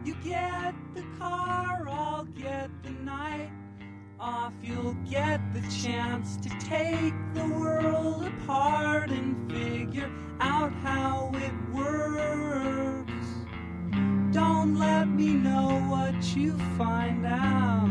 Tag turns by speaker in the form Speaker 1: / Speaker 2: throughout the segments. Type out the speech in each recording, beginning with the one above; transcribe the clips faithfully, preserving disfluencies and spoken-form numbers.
Speaker 1: You get the car, I'll get the night off. You'll get the chance to take the world apart and figure out how it works. Don't let me know what you find out.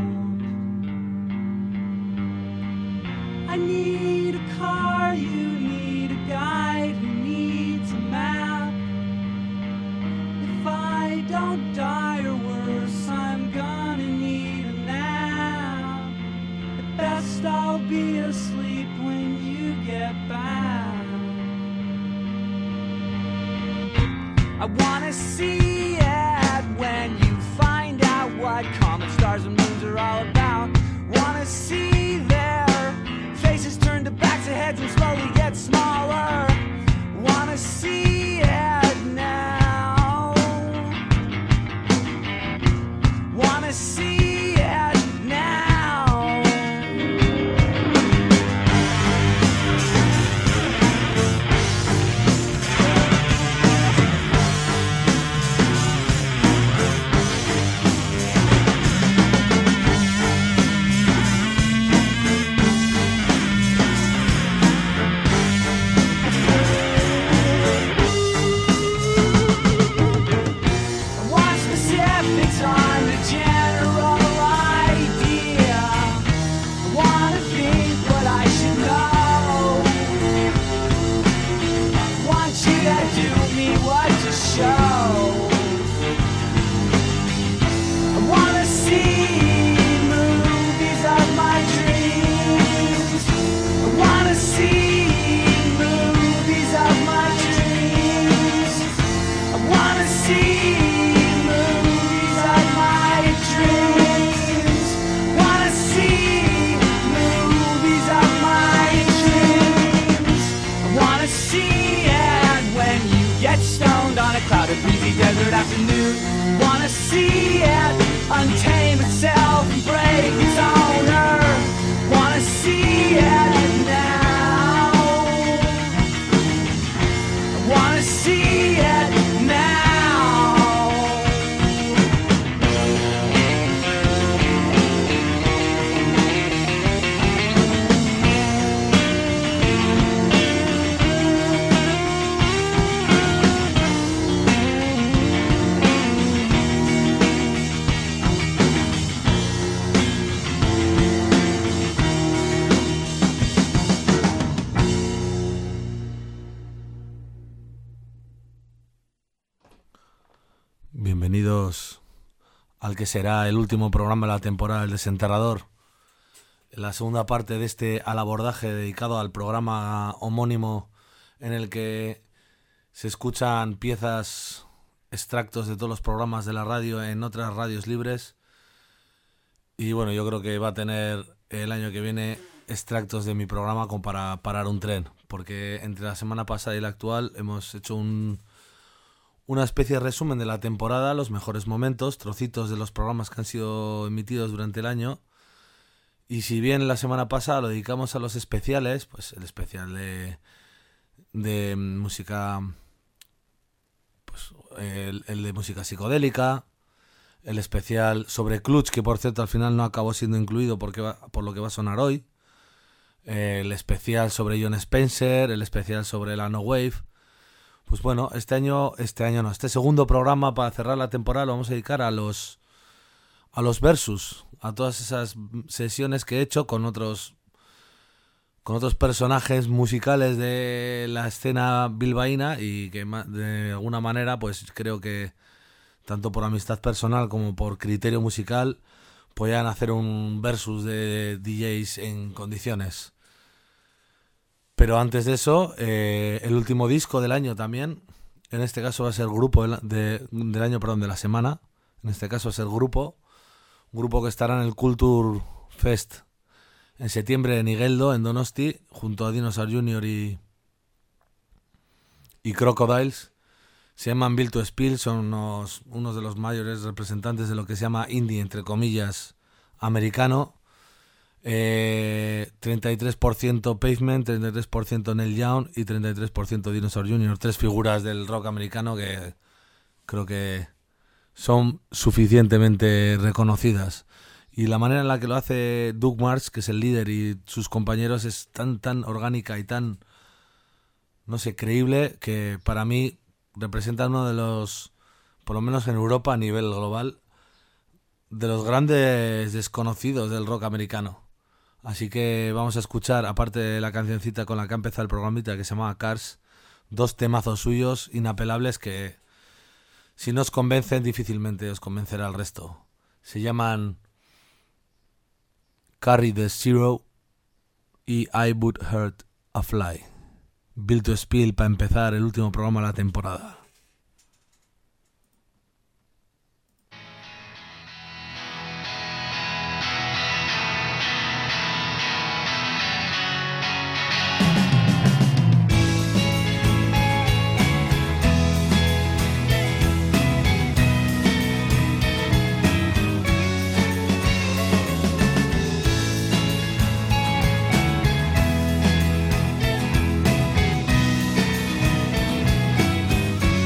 Speaker 1: I need a car, you need a guide who needs a map. If I don't die or worse, I'm gonna need a nap. At best I'll be asleep when you get back. I wanna see it when you find out what comet stars and moons are all about. Wanna see their faces turn to backs of heads and slowly get smaller. Wanna see it now. Wanna see it now. Desert afternoon, wanna see it untame itself and break its owner. Wanna see it now. Wanna see it now.
Speaker 2: Bienvenidos al que será el último programa de la temporada del Desenterrador. En la segunda parte de este al abordaje dedicado al programa homónimo en el que se escuchan piezas, extractos de todos los programas de la radio en otras radios libres. Y bueno, yo creo que va a tener el año que viene extractos de mi programa como para parar un tren, porque entre la semana pasada y la actual hemos hecho un... una especie de resumen de la temporada, los mejores momentos, trocitos de los programas que han sido emitidos durante el año. Y si bien la semana pasada lo dedicamos a los especiales, pues el especial de, de música, pues el, el de música psicodélica, el especial sobre Clutch, que por cierto al final no acabó siendo incluido porque va, por lo que va a sonar hoy, el especial sobre Jon Spencer, el especial sobre la No Wave. Pues bueno, este año, este año no, este segundo programa para cerrar la temporada lo vamos a dedicar a los a los versus, a todas esas sesiones que he hecho con otros con otros personajes musicales de la escena bilbaína y que de alguna manera pues creo que tanto por amistad personal como por criterio musical puedan hacer un versus de D Js en condiciones. Pero antes de eso, eh, el último disco del año también, en este caso va a ser el grupo de, de, del año, perdón, de la semana, en este caso es el grupo, un grupo que estará en el Culture Fest en septiembre en Igeldo, en Donosti, junto a Dinosaur Junior y, y Crocodiles. Se llaman Built to Spill, son unos, unos de los mayores representantes de lo que se llama indie, entre comillas, americano. Eh, treinta y tres por ciento Pavement, treinta y tres por ciento Neil Young y treinta y tres por ciento Dinosaur Junior. Tres figuras del rock americano que creo que son suficientemente reconocidas. Y la manera en la que lo hace Doug Martsch, que es el líder, y sus compañeros es tan, tan orgánica y tan, no sé, creíble, que para mí representa uno de los, por lo menos en Europa a nivel global, de los grandes desconocidos del rock americano. Así que vamos a escuchar, aparte de la cancioncita con la que ha empezado el programita, que se llama Cars, dos temazos suyos inapelables que, si no os convencen, difícilmente os convencerá el resto. Se llaman Carry the Zero y I Would Hurt a Fly. Build to Spill para empezar el último programa de la temporada.
Speaker 1: I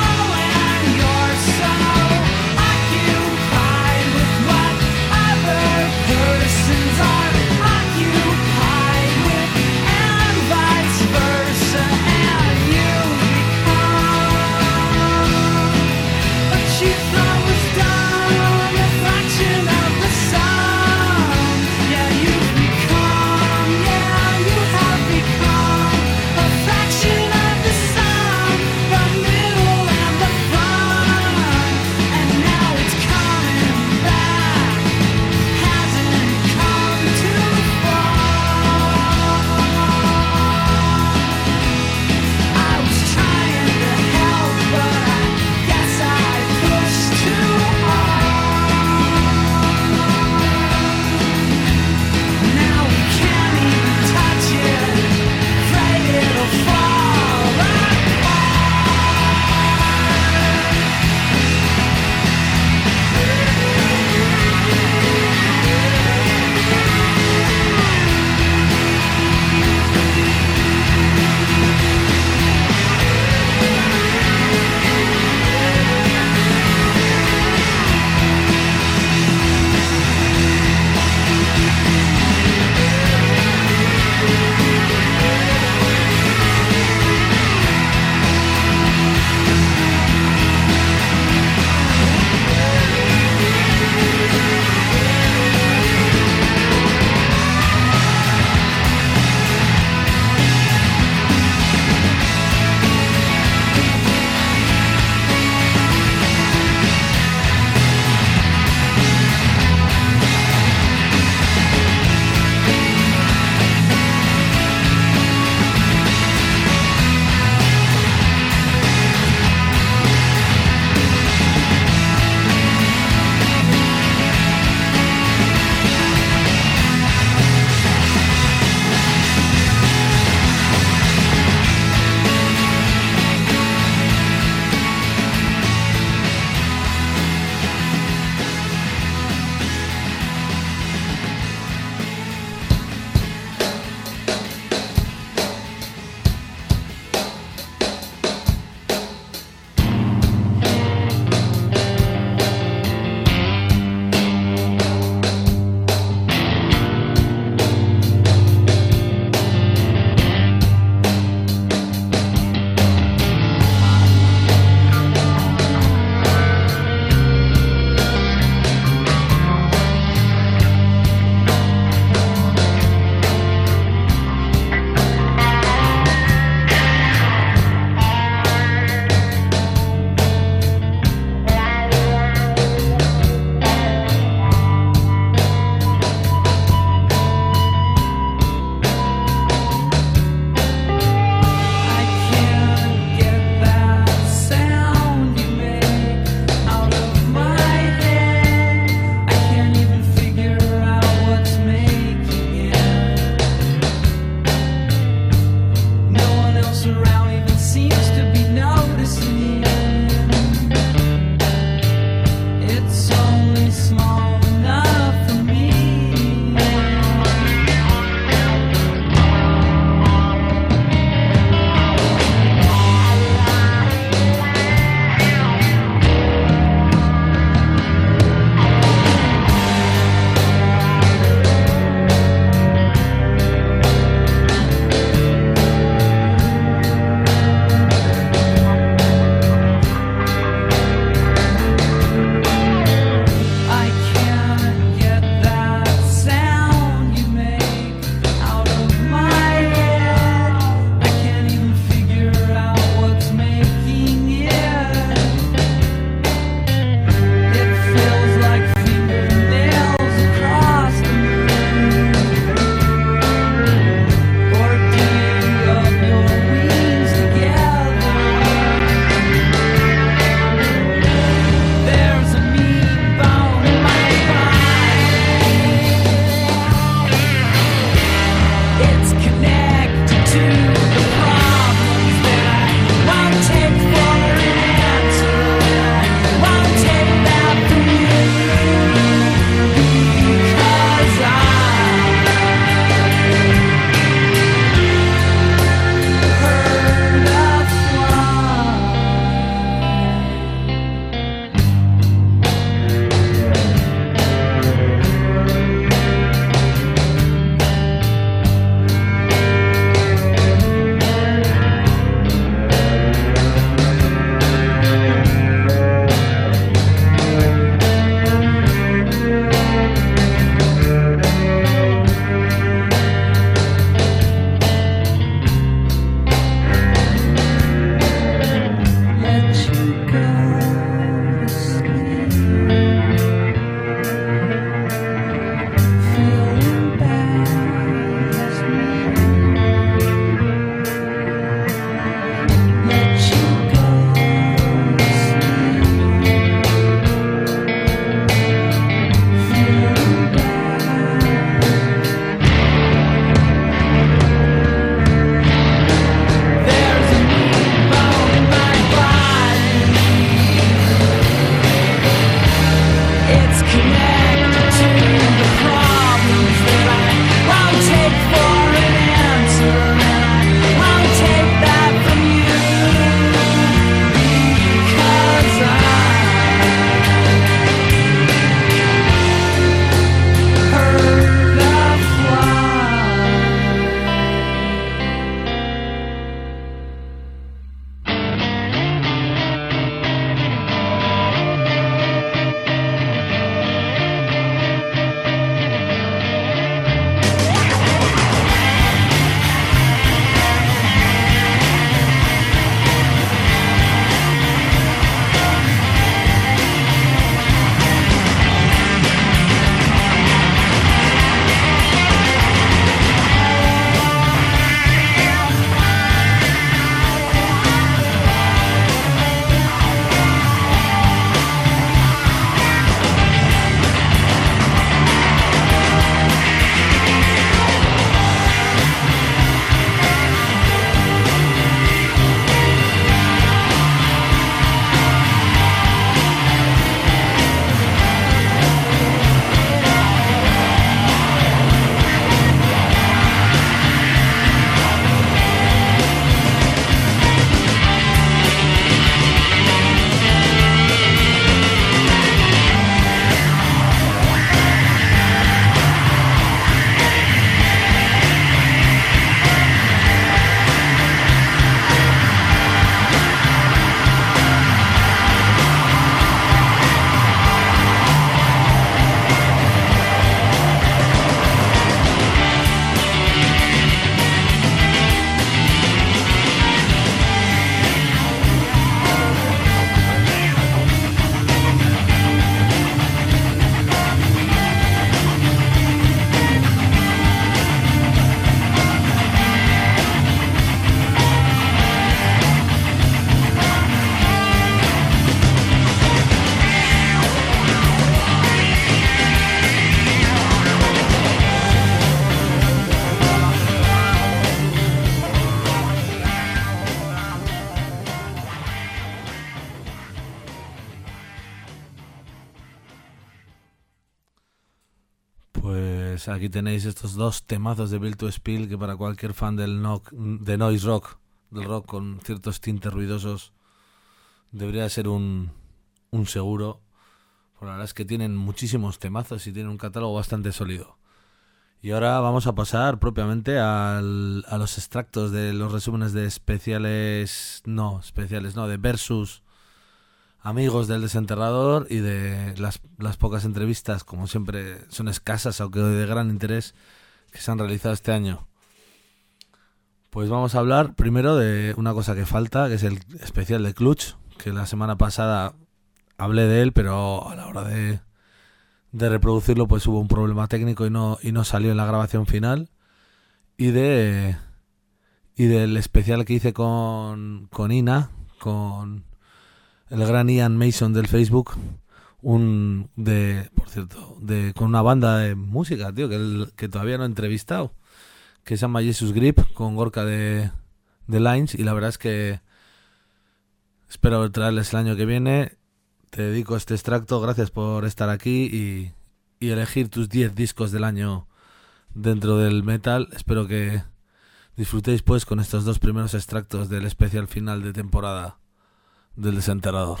Speaker 2: Pues aquí tenéis estos dos temazos de Build to Spill, que para cualquier fan del no, de noise rock, del rock con ciertos tintes ruidosos, debería ser un, un seguro. Pues la verdad es que tienen muchísimos temazos y tienen un catálogo bastante sólido. Y ahora vamos a pasar propiamente al, a los extractos de los resúmenes de especiales, no, especiales, no, de Versus, amigos del Desenterrador, y de las, las pocas entrevistas, como siempre son escasas, aunque de gran interés, que se han realizado este año. Pues vamos a hablar primero de una cosa que falta, que es el especial de Clutch, que la semana pasada hablé de él, pero a la hora de, de reproducirlo pues hubo un problema técnico y no, y no salió en la grabación final. Y de y del especial que hice con, con Ina, con el gran Ian Mason del Facebook, un de, por cierto, de con una banda de música, tío, que, el, que todavía no he entrevistado, que se llama Jesus Grip, con Gorka de, de Lines, y la verdad es que espero traerles el año que viene. Te dedico este extracto, gracias por estar aquí y, y elegir tus diez discos del año dentro del metal. Espero que disfrutéis pues con estos dos primeros extractos del especial final de temporada del Desenterrador.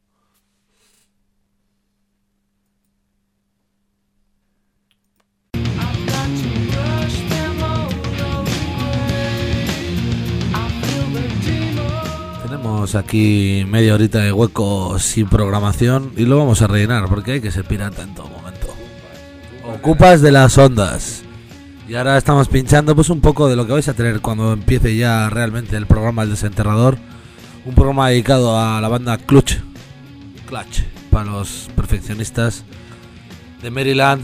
Speaker 2: Tenemos aquí media horita de hueco sin programación y lo vamos a rellenar porque hay que ser pirata en todo momento. Ocupas de las ondas. Y ahora estamos pinchando pues un poco de lo que vais a tener cuando empiece ya realmente el programa El Desenterrador. Un programa dedicado a la banda Clutch, Clutch para los perfeccionistas de Maryland.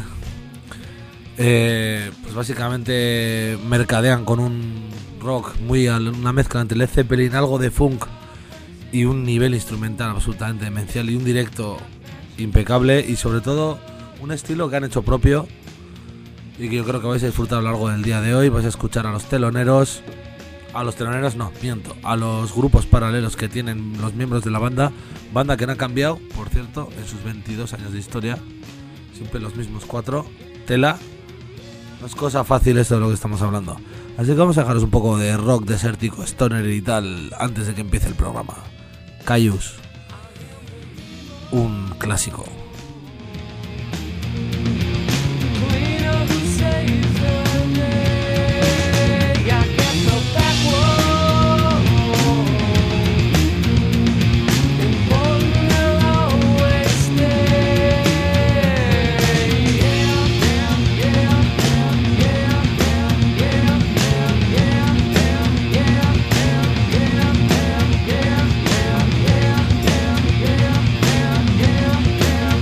Speaker 2: Eh, pues básicamente mercadean con un rock muy, una mezcla entre Led Zeppelin, algo de funk y un nivel instrumental absolutamente demencial y un directo impecable, y sobre todo un estilo que han hecho propio y que yo creo que vais a disfrutar a lo largo del día de hoy. Vais a escuchar a los teloneros, a los teloneros no, miento, a los grupos paralelos que tienen los miembros de la banda, banda que no ha cambiado, por cierto, en sus veintidós años de historia, siempre los mismos cuatro, tela, no es cosa fácil esto de lo que estamos hablando. Así que vamos a dejaros un poco de rock desértico, stoner y tal antes de que empiece el programa. Caius, un clásico.
Speaker 3: Yeah.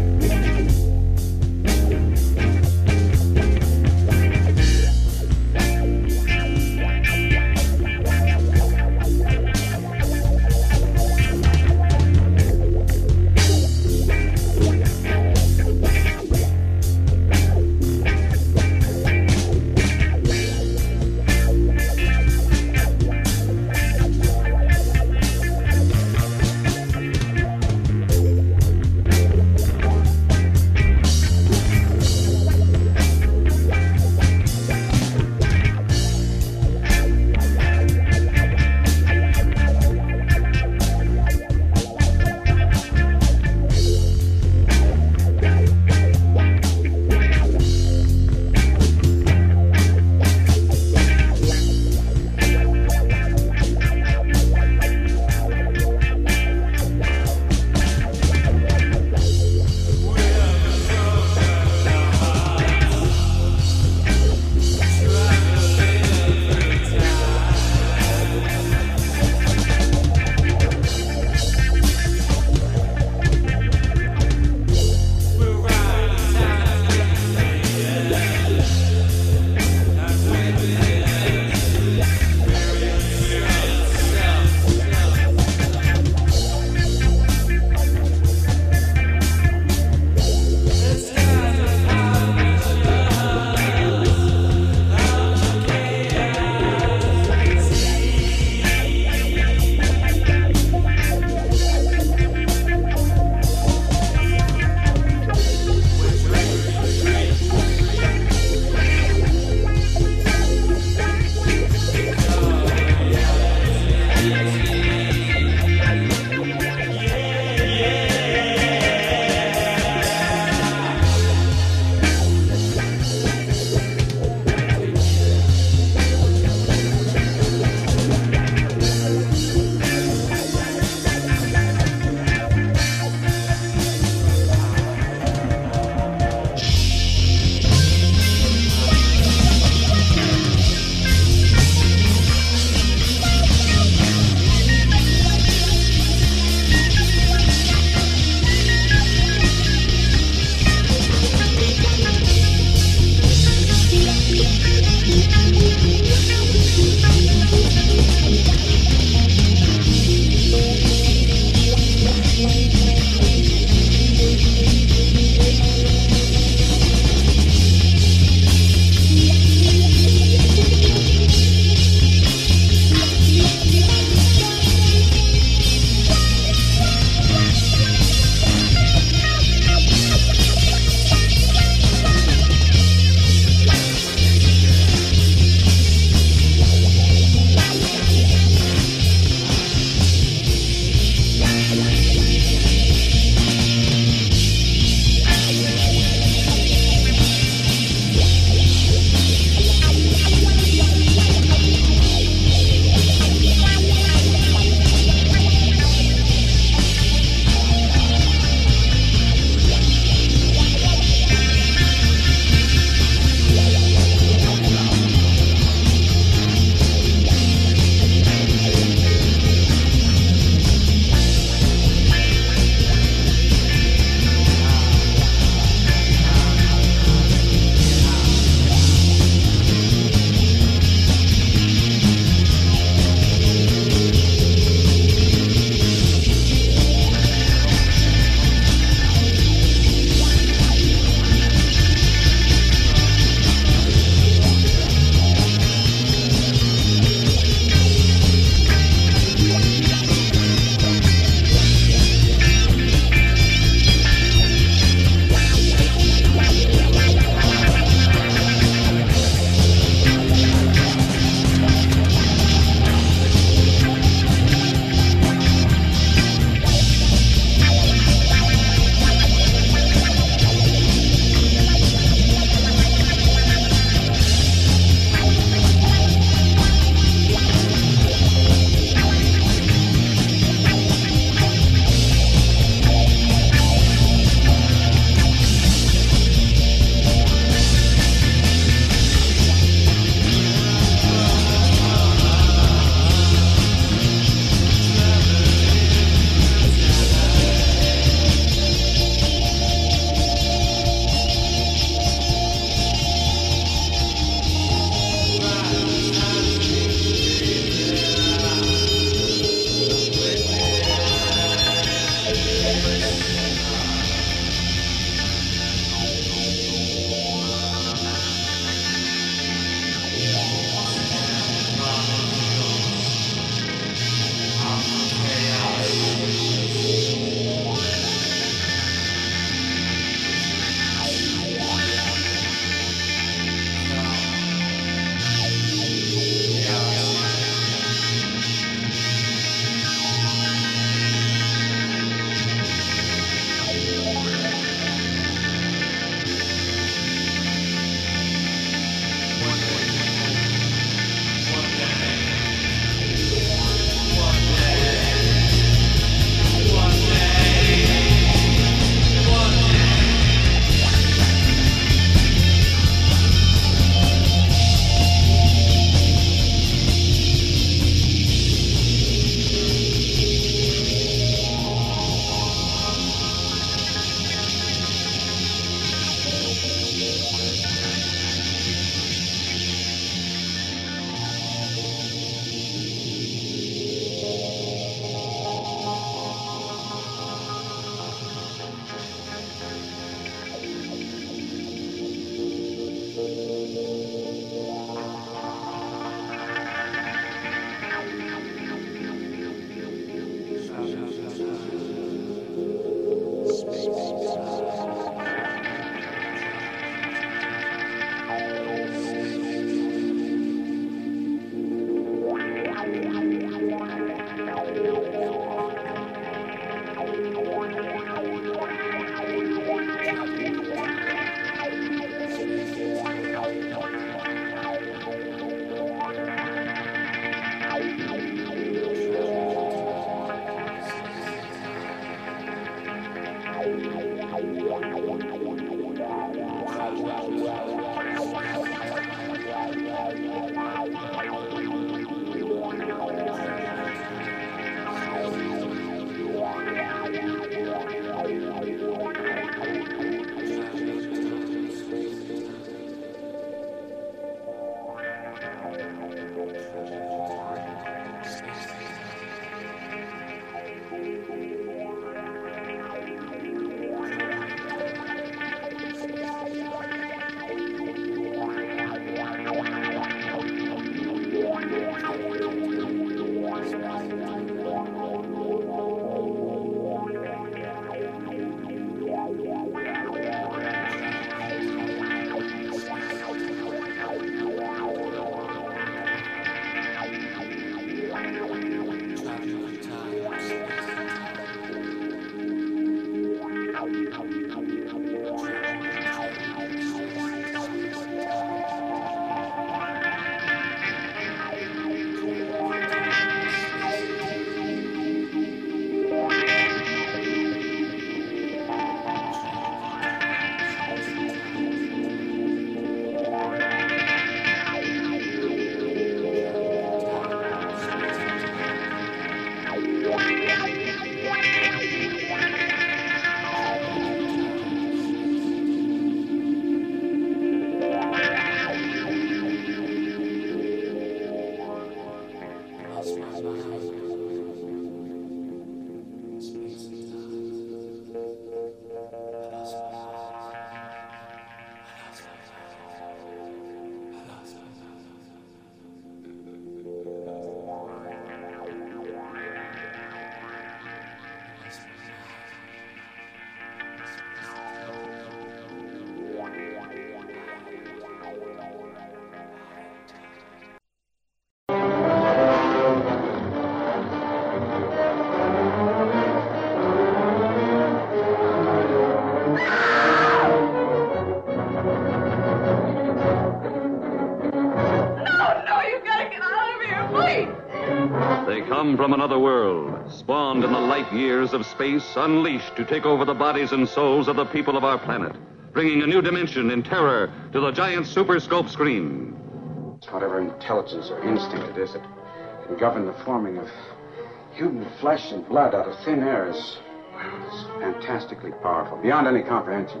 Speaker 3: From another world, spawned in the light years of space, unleashed to take over the bodies and souls of the people of our planet, bringing a new dimension in terror to the giant super scope screen.
Speaker 4: Whatever intelligence or instinct it is that can govern the forming of human flesh and blood out of thin air is, well, it's fantastically powerful, beyond any comprehension.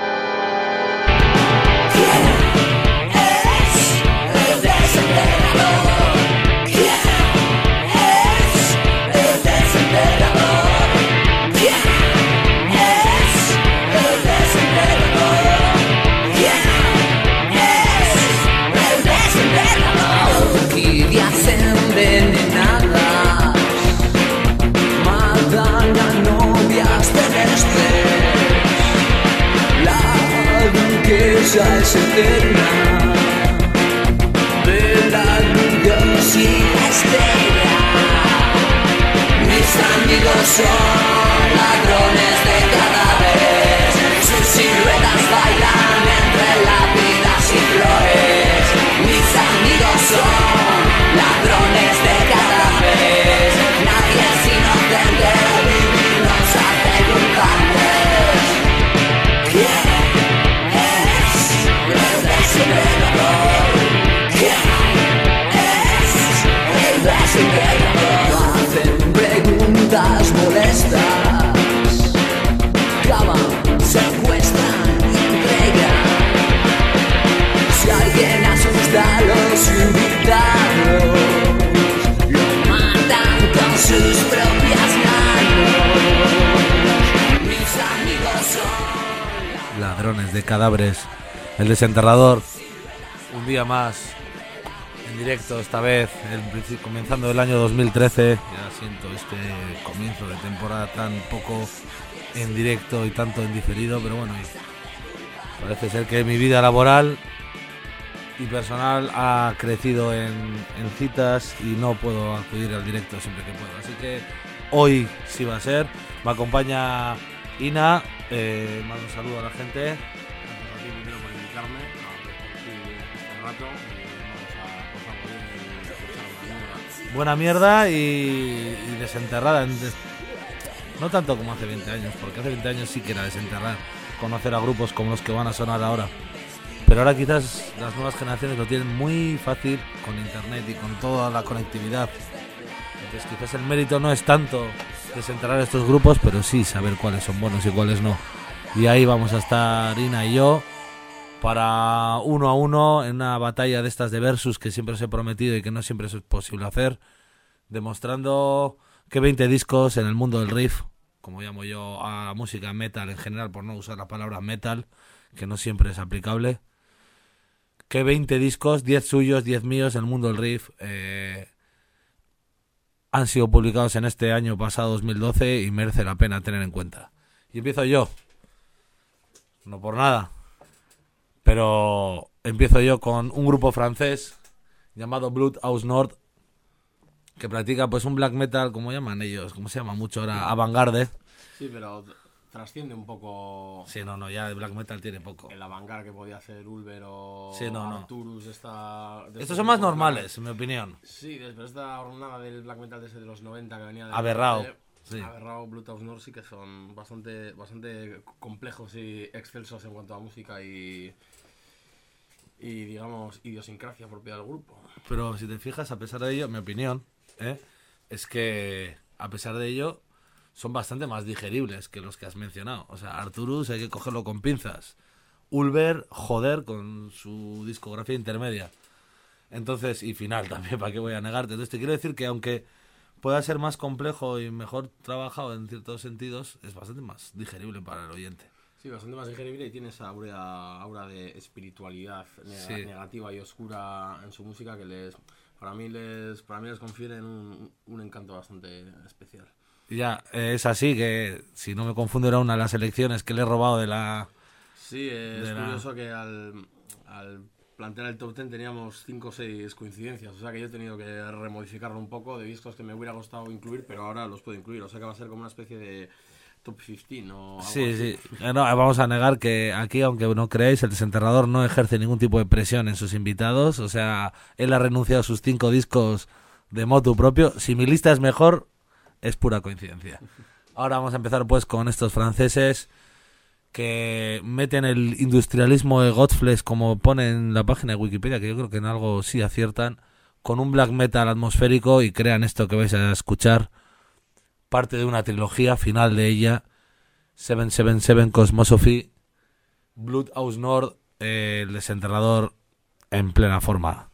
Speaker 1: Ya es eterna, de la luz y la estrella. Mis amigos son ladrones de cadáveres, sus siluetas bailan entre lápidas y flores. Mis amigos son ladrones de cadáveres, nadie es inocente, vivir nos hace culpables. Yeah. Hacen preguntas molestas, clavan, secuestran y entregan. Si alguien asusta a los invitados, lo matan con sus propias manos. Mis amigos son
Speaker 2: ladrones de cadáveres. El desenterrador un día más en directo, esta vez el, comenzando el año dos mil trece. Ya siento este comienzo de temporada tan poco en directo y tanto en diferido, pero bueno, parece ser que mi vida laboral y personal ha crecido en, en citas y no puedo acudir al directo siempre que puedo, así que hoy sí va a ser. Me acompaña Ina, eh, mando un saludo a la gente.
Speaker 5: Gracias a ti primero por invitarme a este rato y vamos a pasar por
Speaker 2: buena mierda y, y desenterrada en des... no tanto como hace veinte años, porque hace veinte años sí que era desenterrar conocer a grupos como los que van a sonar ahora, pero ahora quizás las nuevas generaciones lo tienen muy fácil con internet y con toda la conectividad. Entonces quizás el mérito no es tanto desenterrar estos grupos, pero sí saber cuáles son buenos y cuáles no. Y ahí vamos a estar Ina y yo para uno a uno en una batalla de estas de versus que siempre os he prometido y que no siempre es posible hacer, demostrando que veinte discos en el mundo del riff, como llamo yo a la música metal en general, por no usar la palabra metal, que no siempre es aplicable, que veinte discos, diez suyos, diez míos en el mundo del riff, eh, han sido publicados en este año pasado dos mil doce y merece la pena tener en cuenta. Y empiezo yo, no por nada, pero empiezo yo con un grupo francés llamado Blood Aus Nord, que practica pues un black metal, como llaman ellos, como se llama mucho ahora, avant-garde.
Speaker 5: Sí, pero trasciende un poco.
Speaker 2: Sí, no, no, ya el black metal tiene poco.
Speaker 5: El avant-garde que podía hacer Ulver o
Speaker 2: sí, no, no.
Speaker 5: Arturus. Esta,
Speaker 2: estos son más normales, en mi opinión.
Speaker 5: Sí, después de esta jornada del black metal desde de los noventa que venía de
Speaker 2: Aberrao.
Speaker 5: De, sí. Aberrao, Blood Aus Nord sí que son bastante, bastante complejos y excelsos en cuanto a música y, y digamos, idiosincrasia propia del grupo.
Speaker 2: Pero si te fijas, a pesar de ello, mi opinión, ¿eh? es que a pesar de ello son bastante más digeribles que los que has mencionado. O sea, Arturus hay que cogerlo con pinzas. Ulver, joder, con su discografía intermedia. Entonces, y final también, ¿para qué voy a negarte? Entonces te quiero decir que aunque pueda ser más complejo y mejor trabajado en ciertos sentidos, es bastante más digerible para el oyente.
Speaker 5: Sí, bastante más digerible y tiene esa aura, aura de espiritualidad neg- sí. negativa y oscura en su música que les... Para mí les para mí les confieren un, un encanto bastante especial.
Speaker 2: Ya, es así que, si no me confundo, era una de las elecciones que le he robado de la...
Speaker 5: Sí, es
Speaker 2: de
Speaker 5: curioso
Speaker 2: la...
Speaker 5: que al, al plantear el top ten teníamos cinco o seis coincidencias, o sea que yo he tenido que remodificarlo un poco de discos que me hubiera gustado incluir, pero ahora los puedo incluir, o sea que va a ser como una especie de top quince o algo
Speaker 2: sí,
Speaker 5: así.
Speaker 2: Sí, no, vamos a negar que aquí, aunque no creáis, el desenterrador no ejerce ningún tipo de presión en sus invitados, o sea, él ha renunciado a sus cinco discos de motu propio. Si mi lista es mejor, es pura coincidencia. Ahora vamos a empezar pues con estos franceses que meten el industrialismo de Godflesh, como pone en la página de Wikipedia, que yo creo que en algo sí aciertan, con un black metal atmosférico y crean esto que vais a escuchar, parte de una trilogía final de ella, siete siete siete Cosmosophy, Blood Aus Nord, eh, el desenterrador en plena forma.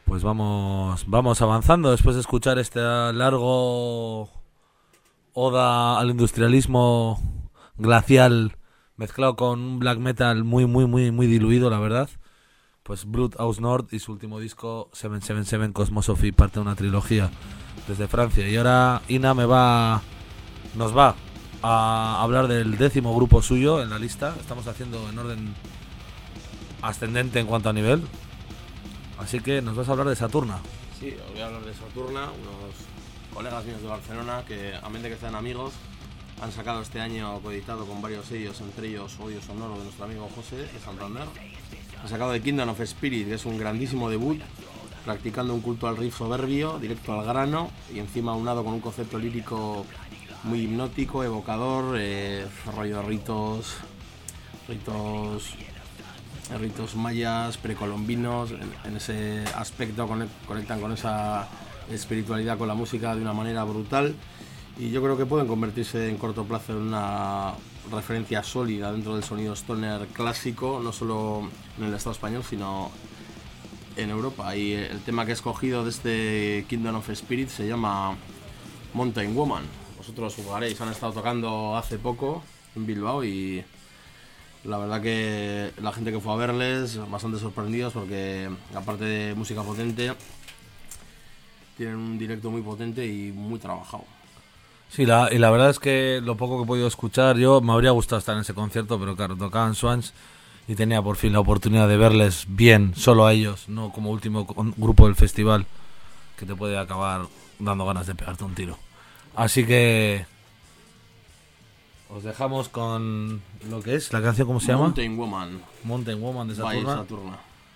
Speaker 2: Pues vamos, vamos avanzando después de escuchar este largo oda al industrialismo glacial mezclado con un black metal muy, muy, muy, muy diluido, la verdad. Pues Blood Aus Nord y su último disco siete siete siete Cosmosophy, parte de una trilogía desde Francia. Y ahora Ina me va, nos va a hablar del décimo grupo suyo en la lista. Estamos haciendo en orden ascendente en cuanto a nivel. Así que nos vas a hablar de Saturna.
Speaker 5: Sí, os voy a hablar de Saturna, unos colegas míos de Barcelona que, a mente que están amigos, han sacado este año coeditado con varios sellos, entre ellos Odio Sonoro de nuestro amigo José de Santander. Han sacado The Kingdom of Spirit, que es un grandísimo debut, practicando un culto al riff soberbio, directo al grano y encima aunado con un concepto lírico muy hipnótico, evocador, eh, rollo de ritos, ritos, ritos mayas, precolombinos. En, en ese aspecto conectan con esa espiritualidad con la música de una manera brutal. Y yo creo que pueden convertirse en corto plazo en una referencia sólida dentro del sonido stoner clásico, no solo en el Estado español, sino en Europa. Y el tema que he escogido de este Kingdom of Spirit se llama Mountain Woman. Vosotros jugaréis, han estado tocando hace poco en Bilbao y la verdad que la gente que fue a verles, bastante sorprendidos porque aparte de música potente, tienen un directo muy potente y muy trabajado.
Speaker 2: Sí, la, y la verdad es que lo poco que he podido escuchar, yo me habría gustado estar en ese concierto, pero claro, tocaban Swans y tenía por fin la oportunidad de verles bien, solo a ellos, no como último grupo del festival, que te puede acabar dando ganas de pegarte un tiro. Así que os dejamos con lo que es la canción, ¿cómo se llama?
Speaker 5: Mountain Woman.
Speaker 2: Mountain Woman de Saturna.
Speaker 5: By Saturna.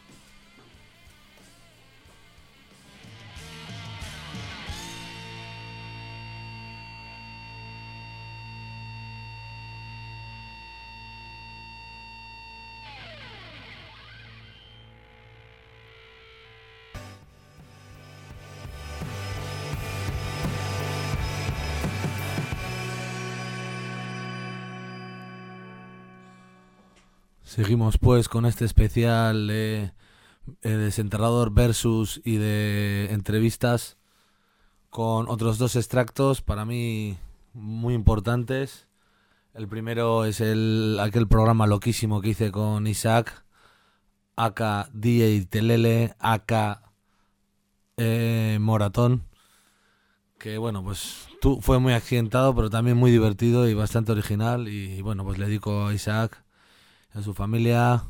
Speaker 2: Seguimos pues con este especial de eh, Desenterrador versus y de entrevistas con otros dos extractos para mí muy importantes. El primero es el aquel programa loquísimo que hice con Isaac, aka D J Telele, aka eh, Moratón, que bueno, pues tú, fue muy accidentado pero también muy divertido y bastante original. Y bueno, pues le dedico a Isaac, a su familia,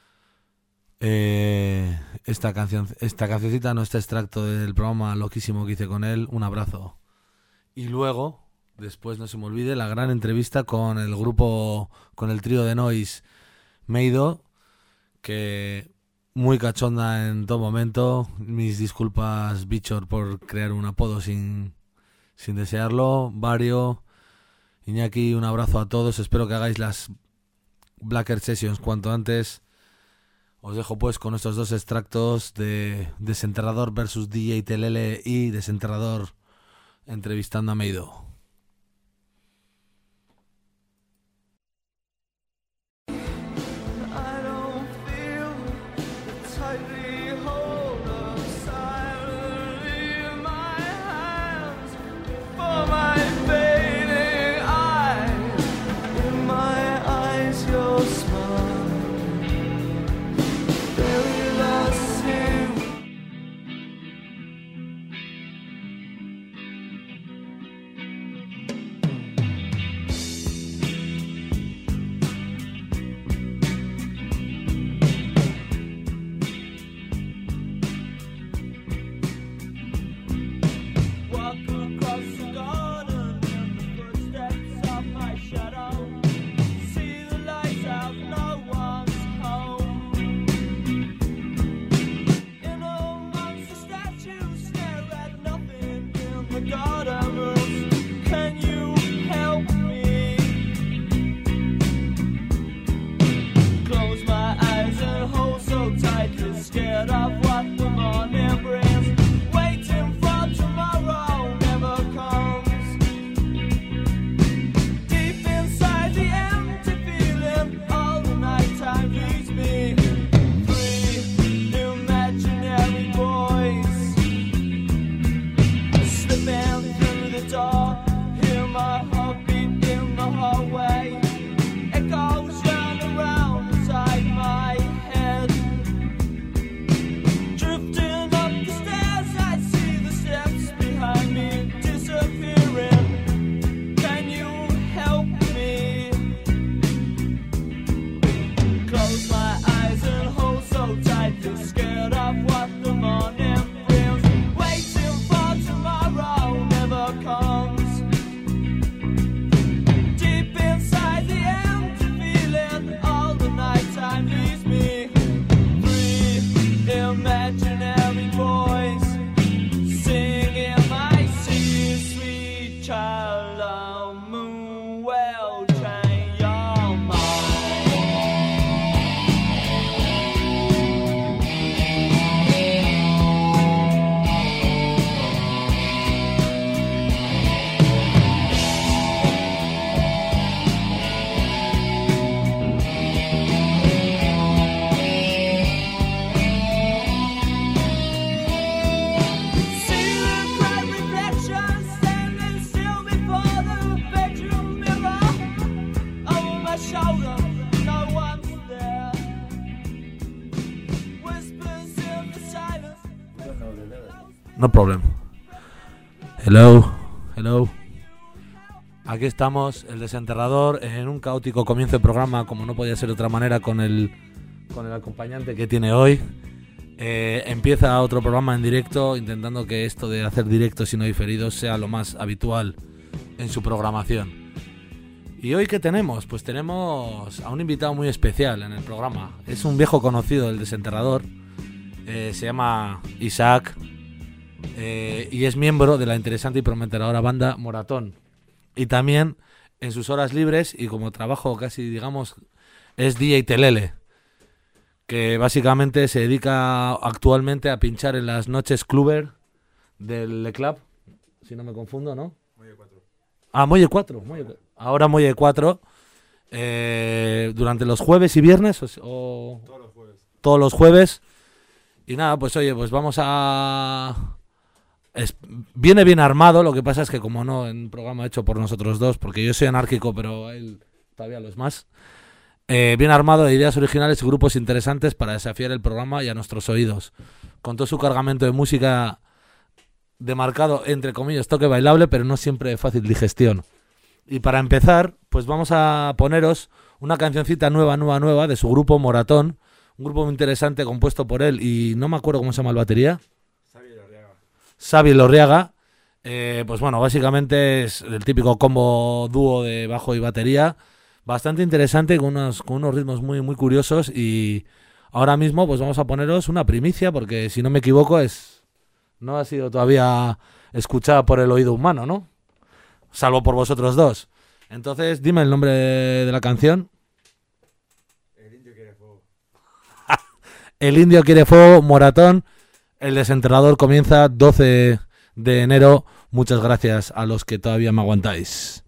Speaker 2: eh, esta canción, esta cancioncita, no, este extracto del programa loquísimo que hice con él. Un abrazo. Y luego, después no se me olvide, la gran entrevista con el grupo, con el trío de Noise Meido, que muy cachonda en todo momento. Mis disculpas, Bichor, por crear un apodo sin, sin desearlo. Vario, Iñaki, un abrazo a todos. Espero que hagáis las Black Earth Sessions cuanto antes. Os dejo pues con estos dos extractos de Desenterrador versus D J Telele y Desenterrador entrevistando a Meido. No problem. Hello, hello. Aquí estamos, el desenterrador, en un caótico comienzo de programa, como no podía ser de otra manera, con el, con el acompañante que tiene hoy. Eh, empieza otro programa en directo, intentando que esto de hacer directos y no diferidos sea lo más habitual en su programación. ¿Y hoy qué tenemos? Pues tenemos a un invitado muy especial en el programa. Es un viejo conocido del desenterrador, eh, se llama Isaac, eh, y es miembro de la interesante y prometedora banda Moratón. Y también en sus horas libres y como trabajo casi, digamos, es D J Telele, que básicamente se dedica actualmente a pinchar en las noches cluber del Le Club, si no me confundo, ¿no? Muelle cuatro. Ah, Muelle cuatro. Muelle, ahora Muelle cuatro. Eh, durante los jueves y viernes. O, o, todos los jueves. Todos los jueves. Y nada, pues oye, pues vamos a... Es, viene bien armado, lo que pasa es que como no, en un programa hecho por nosotros dos, porque yo soy anárquico, pero él todavía lo es más. Eh, bien armado de ideas originales y grupos interesantes para desafiar el programa y a nuestros oídos. Con todo su cargamento de música demarcado, entre comillas, toque bailable, pero no siempre de fácil digestión. Y para empezar, pues vamos a poneros una cancioncita nueva, nueva, nueva de su grupo Moratón. Un grupo muy interesante compuesto por él y no me acuerdo cómo se llama el batería. Xavi Lorriaga. Xavi Lorriaga. Eh, pues bueno, básicamente es el típico combo dúo de bajo y batería. Bastante interesante, con unos, con unos ritmos muy, muy curiosos. Y ahora mismo pues vamos a poneros una primicia, porque si no me equivoco es no ha sido todavía escuchada por el oído humano, ¿no? Salvo por vosotros dos. Entonces, dime el nombre de la canción. El Indio Quiere Fuego. El Indio Quiere Fuego, Moratón. El desenterrador comienza doce de enero. Muchas gracias a los que todavía me aguantáis.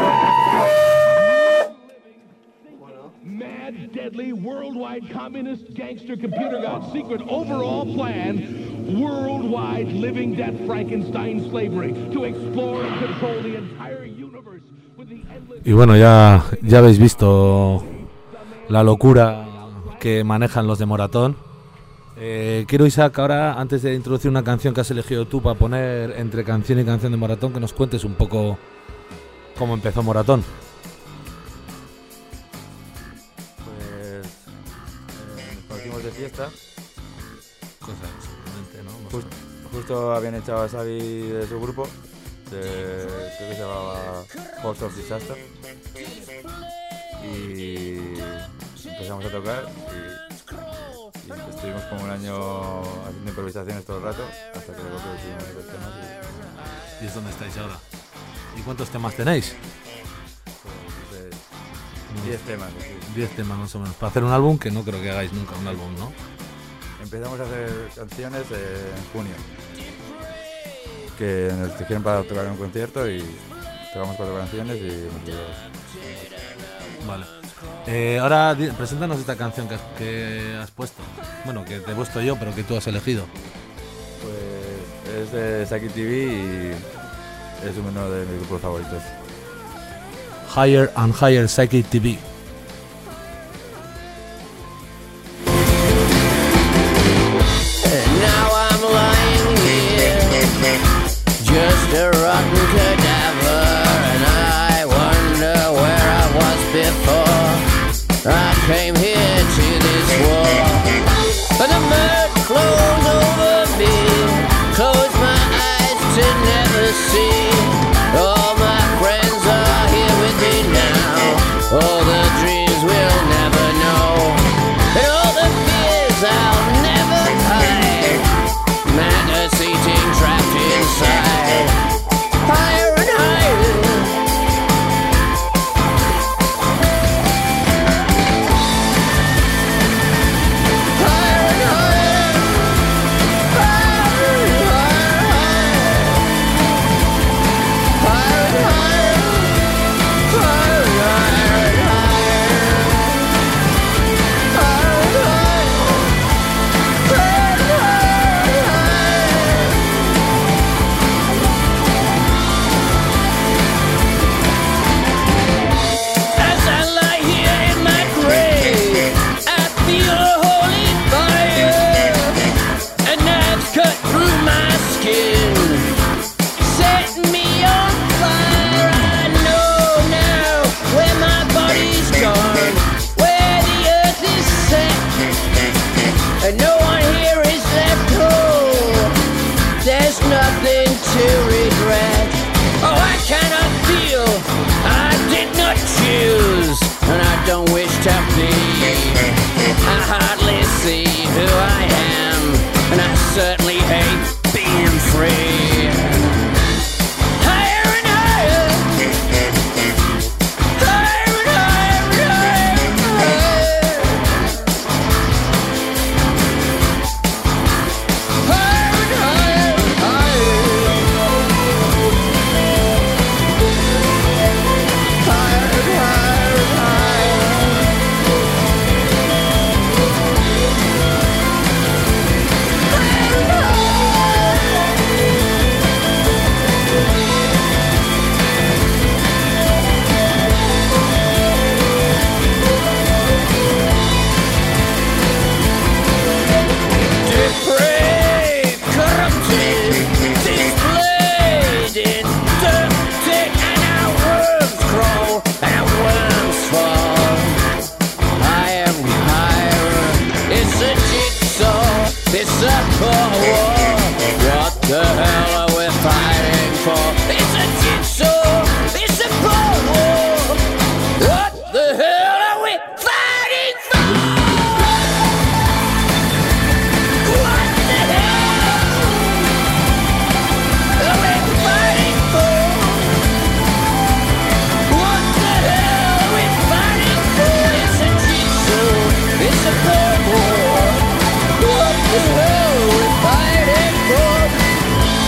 Speaker 6: Mad, deadly, worldwide communist gangster computer god's secret overall plan, worldwide living death Frankenstein slavery, to explore and control the entire universe with the endless...
Speaker 2: Y bueno, ya, ya habéis visto la locura que manejan los de Moratón. Eh, quiero, Isaac, ahora, antes de introducir una canción que has elegido tú para poner entre canción y canción de Moratón, que nos cuentes un poco cómo empezó Moratón.
Speaker 7: Pues eh, nos conocimos de fiesta.
Speaker 2: Cosas, simplemente, ¿no?
Speaker 7: Just, justo habían echado a Xavi de su grupo, de, creo que se llamaba Horse of Disaster. Y empezamos a tocar y, y estuvimos como un año haciendo improvisaciones todo el rato hasta que luego decidimos hacer temas y,
Speaker 2: ¿Y es donde estáis ahora? ¿Y cuántos temas tenéis?
Speaker 7: pues, diez temas. Sí.
Speaker 2: diez temas más o menos. Para hacer un álbum, que no creo que hagáis nunca un álbum, ¿no?
Speaker 7: Empezamos a hacer canciones eh, en junio, que nos dijeron para tocar en un concierto y tocamos cuatro canciones y nos dio.
Speaker 2: Vale. Eh, ahora di- preséntanos esta canción que has, que has puesto. Bueno, que te he puesto yo, pero que tú has elegido.
Speaker 7: Pues es de Saki T V y es uno de mis grupos favoritos.
Speaker 2: Higher and Higher Psychic T V.
Speaker 8: Now I'm lying here, just a rotten cadaver, and I wonder where I was before I came here to this war. But the mud flows over me, close my eyes to never see. All my friends are here with me now, all the dreams we'll never know, and all the fears I'll never hide. Madness eating trapped inside, higher and higher. Higher and higher, higher and higher, higher and higher, higher and higher, higher and as I lie here in my grave, I feel a holy fire, and knives cut through my skin, setting me on fire. I know now where my body's gone, where the earth is set, and no one here is left whole. There's nothing to regret. Oh, I cannot feel, I did not choose, and I don't wish to be. I hardly see who I am, and I certainly hate being free. Higher and higher, higher and higher, higher and higher, higher and higher, higher. Higher and higher and higher. Higher and depraved, corrupted, displayed in dirt, dick, and our worms crawl, and our worms fall. Higher and higher, it's a jigsaw, it's a cold war. What the hell are we fighting for? It's a jigsaw, it's a cold war. What the hell are we fighting for? What the hell are we fighting for? What the hell are we fighting for? It's a jigsaw, it's a cold war. What the hell are we fighting for?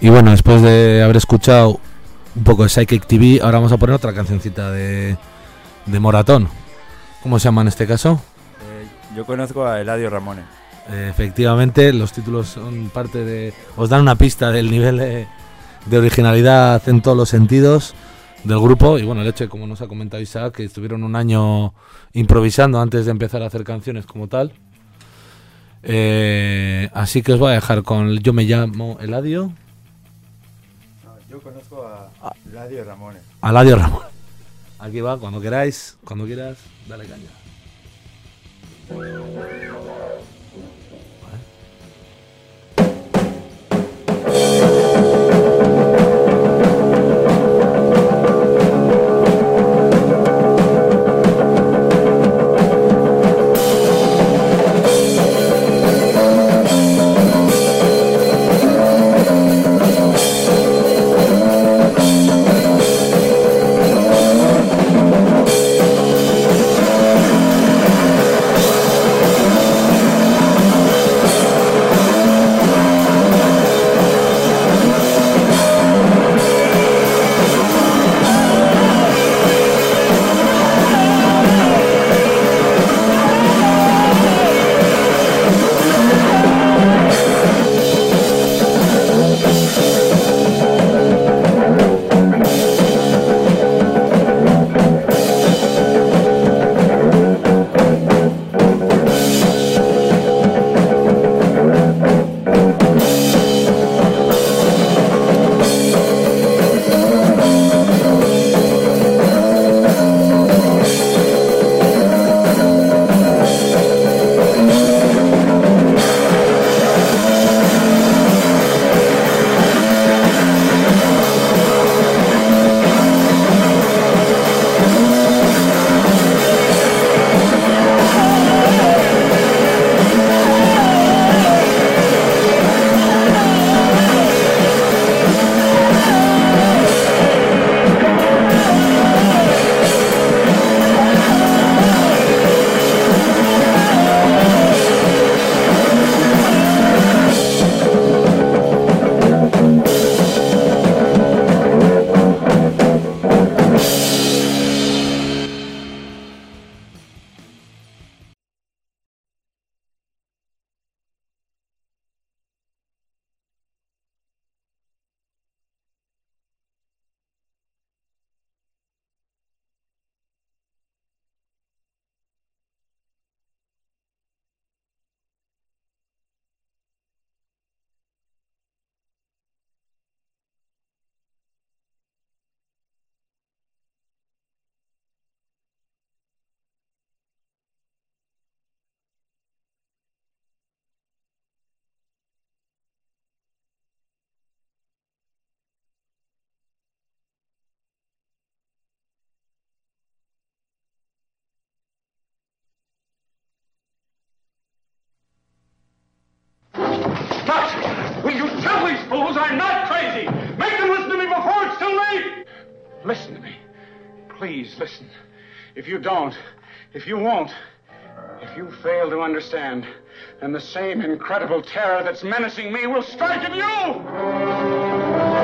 Speaker 2: Y bueno, después de haber escuchado un poco de Psychic T V, ahora vamos a poner otra cancioncita de, de Moratón. ¿Cómo se llama en este caso?
Speaker 7: Eh, yo conozco a Eladio Ramones.
Speaker 2: Eh, efectivamente, los títulos son parte de... os dan una pista del nivel de, de originalidad en todos los sentidos del grupo. Y bueno, el hecho de, como nos ha comentado Isaac, que estuvieron un año improvisando antes de empezar a hacer canciones como tal. Eh, así que os voy a dejar con Yo me llamo Eladio.
Speaker 7: Yo conozco a, a Eladio Ramones.
Speaker 2: A Eladio Ramones. Aquí va, cuando queráis, cuando quieras, dale caña.
Speaker 9: Will you tell these fools I'm not crazy? Make them listen to me before it's too late!
Speaker 4: Listen to me. Please, listen. If you don't, if you won't, if you fail to understand, then the same incredible terror that's menacing me will strike at you!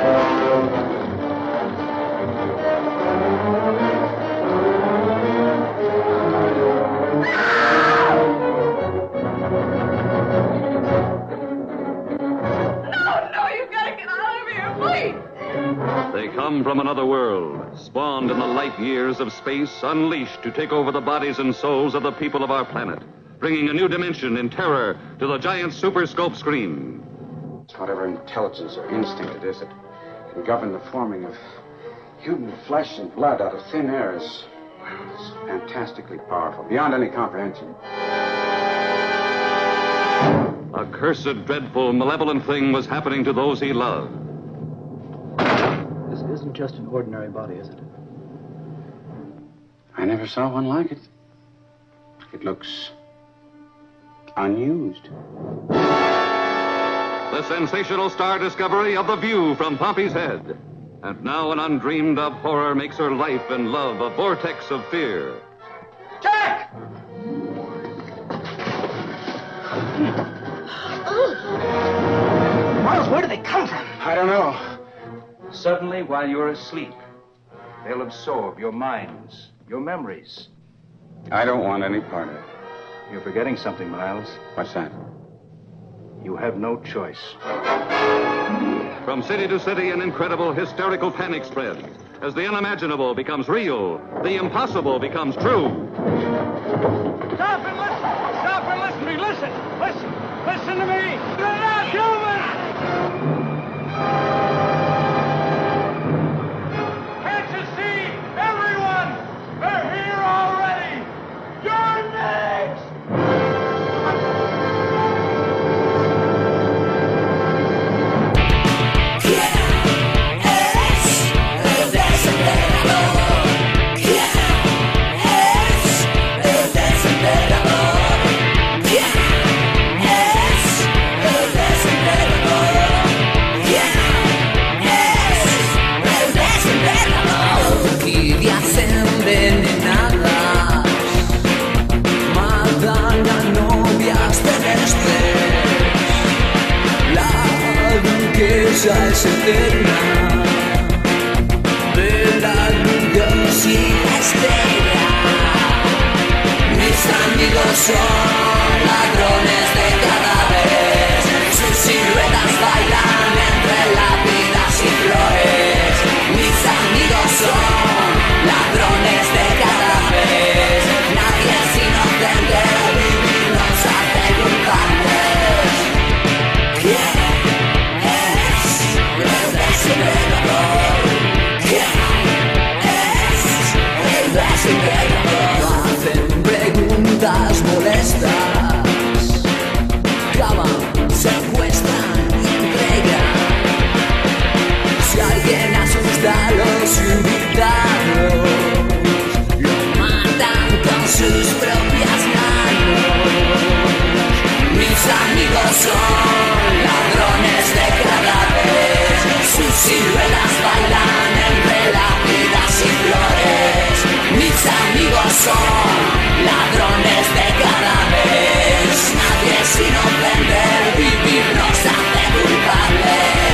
Speaker 3: They come from another world, spawned in the light years of space, unleashed to take over the bodies and souls of the people of our planet, bringing a new dimension in terror to the giant superscope screen.
Speaker 4: It's whatever intelligence or instinct it is that can govern the forming of human flesh and blood out of thin air is, well, it's fantastically powerful, beyond any comprehension.
Speaker 3: A cursed, dreadful, malevolent thing was happening to those he loved.
Speaker 10: This isn't just an ordinary body, is it?
Speaker 4: I never saw one like it. It looks unused.
Speaker 3: The sensational star discovery of The View from Pompey's Head. And now an undreamed of horror makes her life and love a vortex of fear.
Speaker 9: Jack!
Speaker 10: Miles, where do they come from?
Speaker 4: I I don't know.
Speaker 10: Suddenly, while you're asleep, they'll absorb your minds, your memories.
Speaker 4: I don't want any part of it.
Speaker 10: You're forgetting something, Miles.
Speaker 4: What's that?
Speaker 10: You have no choice.
Speaker 3: From city to city, an incredible hysterical panic spreads. As the unimaginable becomes real, the impossible becomes true.
Speaker 9: Stop and listen! Stop and listen to me! Listen! Listen! Listen to me! They're not human! Can't you see? Everyone! They're here already! You're next!
Speaker 8: Ya es eterna de la luz y la estrella. Mis amigos son ladrones de cadáveres, sus siluetas bailan entre lápidas y flores. Mis amigos son ladrones de cadáveres, nadie es inocente, vivir nos hace culpables. Yeah. Hacen preguntas molestas, claman, secuestran y entregan. Si alguien asusta a los invitados, lo matan con sus propias manos. Mis amigos son ladrones de cadáveres, sus siluetas bailan entre lápidas y flores. Mis amigos son ladrones de cadáveres, nadie es inocente, vivir nos hace culpables.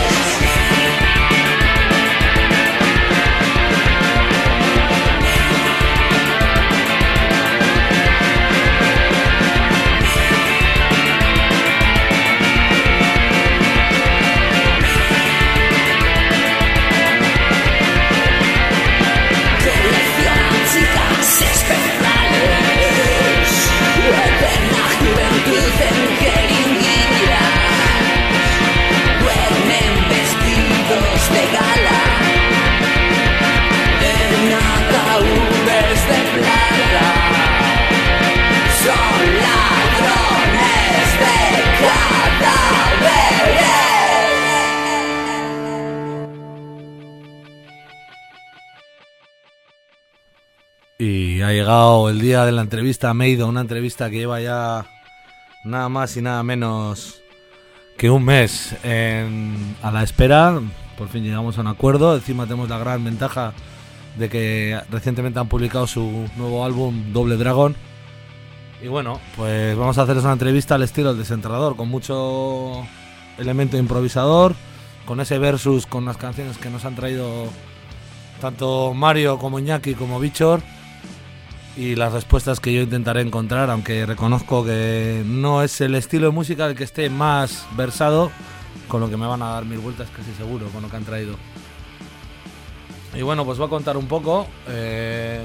Speaker 2: Y ha llegado el día de la entrevista a Meido, una entrevista que lleva ya nada más y nada menos que un mes en, a la espera. Por fin llegamos a un acuerdo. Encima tenemos la gran ventaja de que recientemente han publicado su nuevo álbum Doble Dragon. Y bueno, pues vamos a hacerles una entrevista al estilo del Desenterrador, con mucho elemento improvisador, con ese versus con las canciones que nos han traído tanto Mario como Iñaki como Bichor, y las respuestas que yo intentaré encontrar, aunque reconozco que no es el estilo de música el que esté más versado, con lo que me van a dar mil vueltas casi seguro con lo que han traído. Y bueno, pues voy a contar un poco. Eh,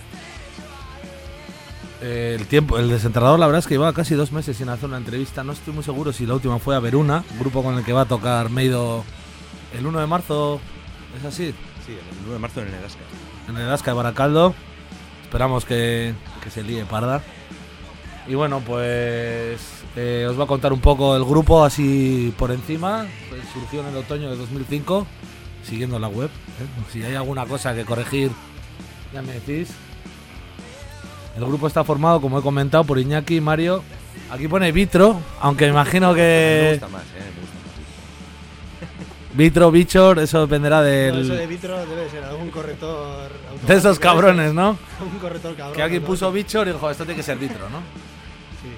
Speaker 2: eh, el tiempo, el Desenterrador, la verdad es que lleva casi dos meses sin hacer una entrevista. No estoy muy seguro si la última fue a Veruna, grupo con el que va a tocar Meido el uno de marzo. ¿Es así?
Speaker 11: Sí, el uno de marzo en el Edasca.
Speaker 2: En el Edasca de Baracaldo. Esperamos que, que se líe parda. Y bueno, pues eh, os voy a contar un poco el grupo así por encima. Pues surgió en el otoño de dos mil cinco, siguiendo la web, ¿eh? Si hay alguna cosa que corregir, ya me decís. El grupo está formado, como he comentado, por Iñaki, Mario. Aquí pone Vitro, aunque me imagino que...
Speaker 11: Me gusta más, eh, me gusta más.
Speaker 2: Vitro, Bichor, eso dependerá del...
Speaker 12: No, eso de Vitro debe ser algún corrector...
Speaker 2: De esos cabrones, ¿no?
Speaker 12: Un corrector cabrón.
Speaker 2: Que alguien
Speaker 12: ¿no?
Speaker 2: puso Bichor y dijo, esto tiene que ser Vitro, ¿no?
Speaker 12: Sí.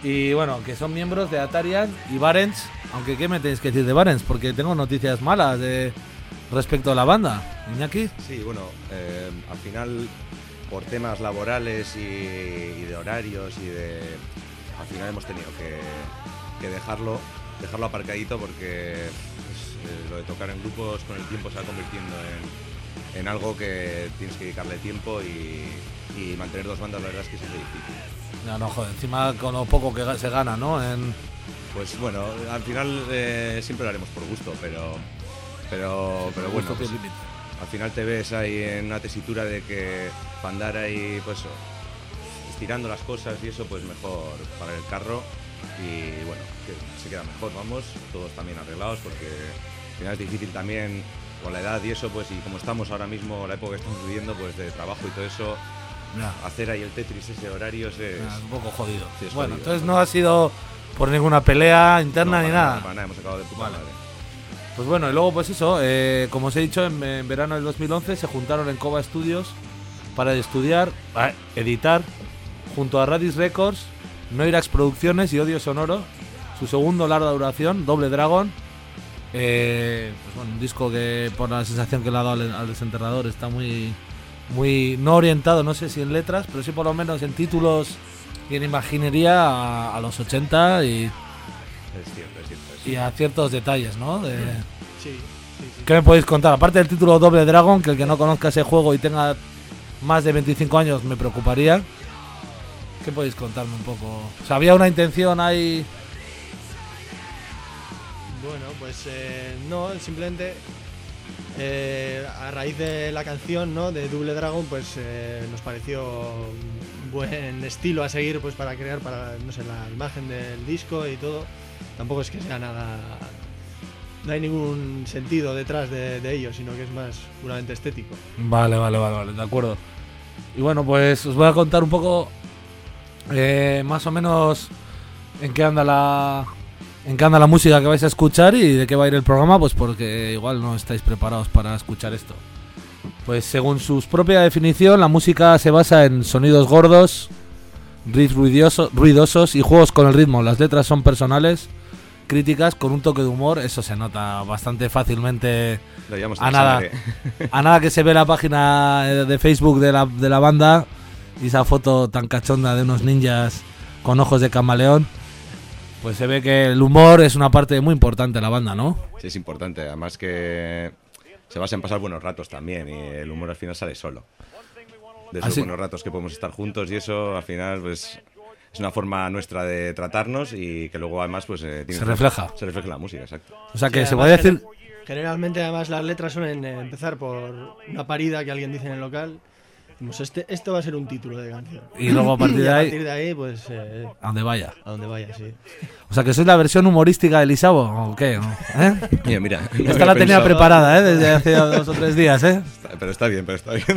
Speaker 2: Y bueno, que son miembros de Atarian y Barents. Aunque, ¿qué me tenéis que decir de Barents? Porque tengo noticias malas de respecto a la banda. Iñaki.
Speaker 11: Sí, bueno, eh, al final, por temas laborales y, y de horarios y de... Al final hemos tenido que, que dejarlo, dejarlo aparcadito porque pues, eh, lo de tocar en grupos con el tiempo se va convirtiendo en, en algo que tienes que dedicarle tiempo y, y mantener dos bandas, la verdad es que es difícil.
Speaker 2: No, no, joder, encima con lo poco que se gana, ¿no? En...
Speaker 11: Pues bueno, al final eh, siempre lo haremos por gusto, pero pero,
Speaker 2: sí,
Speaker 11: pero
Speaker 2: gusto
Speaker 11: bueno, pues, al final te ves ahí en una tesitura de que para andar ahí, pues estirando las cosas y eso, pues mejor para el carro y bueno, que se queda mejor, vamos, todos también arreglados porque al final es difícil también con la edad y eso, pues y como estamos ahora mismo, la época que estamos viviendo, pues de trabajo y todo eso,
Speaker 2: ya.
Speaker 11: Hacer ahí el Tetris ese horario es,
Speaker 2: ya, un poco jodido.
Speaker 11: Sí, es
Speaker 2: bueno,
Speaker 11: jodido,
Speaker 2: entonces
Speaker 11: es
Speaker 2: no ha sido por ninguna pelea interna
Speaker 11: no,
Speaker 2: ni
Speaker 11: para
Speaker 2: nada.
Speaker 11: nada. Para nada, hemos acabado de puta
Speaker 2: vale.
Speaker 11: madre.
Speaker 2: Pues bueno, y luego pues eso, eh, como os he dicho, en, en verano del dos mil once se juntaron en Cova Studios para estudiar, eh, editar, junto a Radis Records, Noirax Producciones y Odio Sonoro, su segundo larga duración, Doble Dragon. Eh, pues bueno, un disco que por la sensación que le ha dado al, al desenterrador está muy, muy no orientado, no sé si en letras, pero sí por lo menos en títulos y en imaginería a, a los ochenta y,
Speaker 11: Es cierto, es cierto, es cierto.
Speaker 2: y a ciertos detalles, ¿no? De,
Speaker 12: Sí, sí, sí.
Speaker 2: ¿Qué me podéis contar? Aparte del título Doble Dragon, que el que no conozca ese juego y tenga más de veinticinco años me preocuparía. ¿Qué podéis contarme un poco? O sea, ¿había una intención ahí?
Speaker 12: Bueno, pues eh, no, simplemente eh, a raíz de la canción, ¿no?, de Double Dragon, pues eh, nos pareció un buen estilo a seguir, pues para crear, para, no sé, la imagen del disco y todo. Tampoco es que sea nada, no hay ningún sentido detrás de, de ello, sino que es más puramente estético.
Speaker 2: Vale, vale, vale, vale, de acuerdo. Y bueno, pues os voy a contar un poco eh, más o menos en qué anda la en qué anda la música que vais a escuchar y de qué va a ir el programa, pues porque igual no estáis preparados para escuchar esto. Pues según su propia definición, la música se basa en sonidos gordos, riffs ruidoso, ruidosos y juegos con el ritmo. Las letras son personales, críticas, con un toque de humor. Eso se nota bastante fácilmente a nada, a nada que se ve la página de Facebook de la, de la banda y esa foto tan cachonda de unos ninjas con ojos de camaleón. Pues se ve que el humor es una parte muy importante de la banda, ¿no?
Speaker 11: Sí, es importante. Además que se basa en pasar buenos ratos también y el humor al final sale solo. De esos
Speaker 2: Así.
Speaker 11: buenos ratos que podemos estar juntos y eso al final pues es una forma nuestra de tratarnos y que luego además pues eh, tiene
Speaker 2: Se refleja.
Speaker 11: Se refleja en la música, exacto.
Speaker 2: O sea que
Speaker 12: Sí,
Speaker 2: se
Speaker 12: además,
Speaker 2: puede decir...
Speaker 12: Generalmente, además, las letras suelen eh, empezar por una parida que alguien dice en el local. Decimos, este, esto va a ser un título de canción.
Speaker 2: Y luego a partir
Speaker 12: Y
Speaker 2: de
Speaker 12: a
Speaker 2: ahí...
Speaker 12: partir de ahí, pues... Eh,
Speaker 2: a donde vaya.
Speaker 12: A donde vaya, sí.
Speaker 2: O sea que sois la versión humorística de Lisabo, ¿o qué? ¿Eh?
Speaker 11: Mira, mira. no
Speaker 2: Esta
Speaker 11: había
Speaker 2: la tenía
Speaker 11: pensado.
Speaker 2: preparada, ¿eh? Desde hace dos o tres días, ¿eh?
Speaker 11: Está- pero está bien, pero está bien.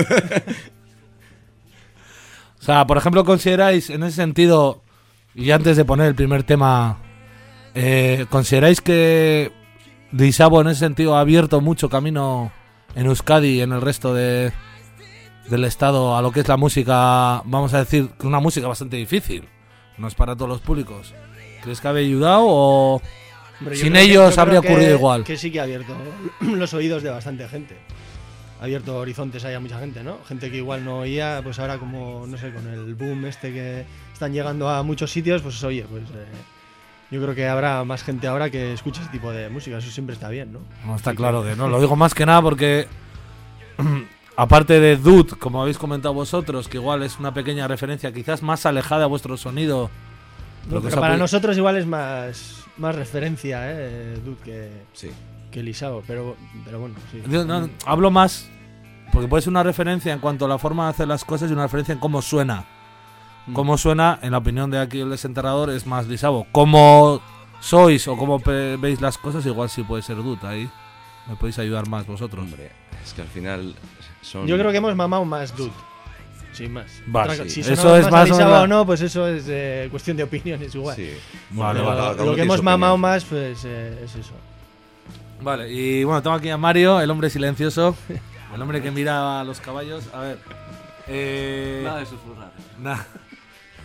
Speaker 2: O sea, por ejemplo, consideráis en ese sentido, y antes de poner el primer tema, eh, ¿consideráis que Lisabo en ese sentido ha abierto mucho camino en Euskadi y en el resto de, del estado a lo que es la música, vamos a decir, una música bastante difícil? No es para todos los públicos. ¿Crees que había ayudado o
Speaker 12: Hombre, yo
Speaker 2: sin
Speaker 12: creo que-
Speaker 2: ellos
Speaker 12: yo
Speaker 2: habría
Speaker 12: creo
Speaker 2: ocurrido
Speaker 12: que-
Speaker 2: igual?
Speaker 12: Que sí que ha abierto los oídos de bastante gente. Ha abierto horizontes ahí a mucha gente, ¿no? Gente que igual no oía, pues ahora como, no sé, con el boom este que están llegando a muchos sitios, pues oye, pues eh, yo creo que habrá más gente ahora que escuche ese tipo de música. Eso siempre está bien, ¿no?
Speaker 2: No, está claro que no. Lo digo más que nada porque, aparte de Dude, como habéis comentado vosotros, que igual es una pequeña referencia, quizás más alejada a vuestro sonido.
Speaker 12: No,
Speaker 2: lo que
Speaker 12: pero
Speaker 2: os ha
Speaker 12: para
Speaker 2: podido-
Speaker 12: nosotros igual es más, más referencia, ¿eh? Dude, que,
Speaker 11: sí.
Speaker 12: que Lisao, pero, pero bueno, sí.
Speaker 2: Yo no, hablo más porque puede ser una referencia en cuanto a la forma de hacer las cosas y una referencia en cómo suena.
Speaker 12: Mm.
Speaker 2: Cómo suena, en la opinión de aquí el desenterrador, es más Lisabo. Cómo sois o cómo pe- veis las cosas, igual sí puede ser Dude ahí. Me podéis ayudar más vosotros.
Speaker 11: Hombre, es que al final son...
Speaker 12: Yo creo que hemos mamado más Dude. Sin más.
Speaker 2: Vale,
Speaker 12: Otra co-
Speaker 2: sí.
Speaker 12: Si
Speaker 2: Eso
Speaker 12: sonamos
Speaker 2: es
Speaker 12: más
Speaker 2: más
Speaker 12: a Lisao
Speaker 2: o menos-
Speaker 12: o no, pues eso es eh, cuestión de opiniones igual.
Speaker 11: Sí.
Speaker 2: Vale,
Speaker 12: Pero
Speaker 2: vale,
Speaker 11: cada
Speaker 12: lo
Speaker 11: uno
Speaker 12: que
Speaker 11: tiene
Speaker 12: hemos
Speaker 11: su
Speaker 12: mamado
Speaker 11: opinión.
Speaker 12: más, pues eh, es eso.
Speaker 2: Vale, y bueno, tengo aquí a Mario, el hombre silencioso. El hombre que mira a los caballos. A ver. Eh,
Speaker 13: Nada de susurrar.
Speaker 2: Nada.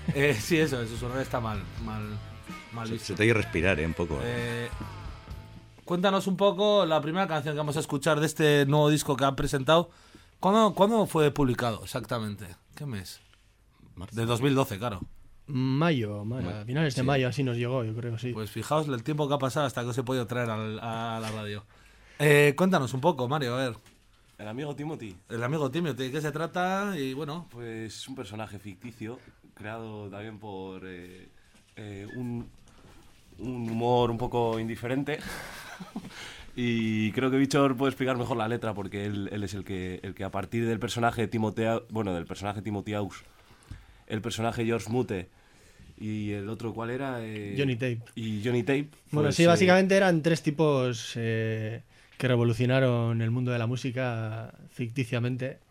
Speaker 2: Eh, sí, eso, el susurrar está mal, mal, mal
Speaker 11: Se,
Speaker 2: visto.
Speaker 11: se te oye respirar, ¿eh? Un poco.
Speaker 2: Eh, cuéntanos un poco la primera canción que vamos a escuchar de este nuevo disco que han presentado. ¿Cuándo, ¿cuándo fue publicado exactamente? ¿Qué mes?
Speaker 11: Marzo.
Speaker 2: De dos mil doce, claro.
Speaker 12: Mayo, mayo, a finales de
Speaker 2: Sí.
Speaker 12: mayo, así nos llegó, yo creo, sí.
Speaker 2: Pues fijaos el tiempo que ha pasado hasta que os he podido traer al- a la radio. Eh, cuéntanos un poco, Mario, a ver.
Speaker 13: El amigo Timothy.
Speaker 2: El amigo Timothy, ¿de qué se trata? Y bueno,
Speaker 13: Pues es un personaje ficticio, creado también por eh, eh, un, un humor un poco indiferente. Y creo que Bichor puede explicar mejor la letra, porque él, él es el que, el que a partir del personaje Timotea, bueno, del personaje Timothy Aux, el personaje George Mute y el otro, ¿cuál era? Eh,
Speaker 12: Johnny Tape.
Speaker 13: Y Johnny Tape.
Speaker 12: Bueno,
Speaker 13: pues,
Speaker 12: sí,
Speaker 13: eh,
Speaker 12: básicamente eran tres tipos eh, que revolucionaron el mundo de la música ficticiamente.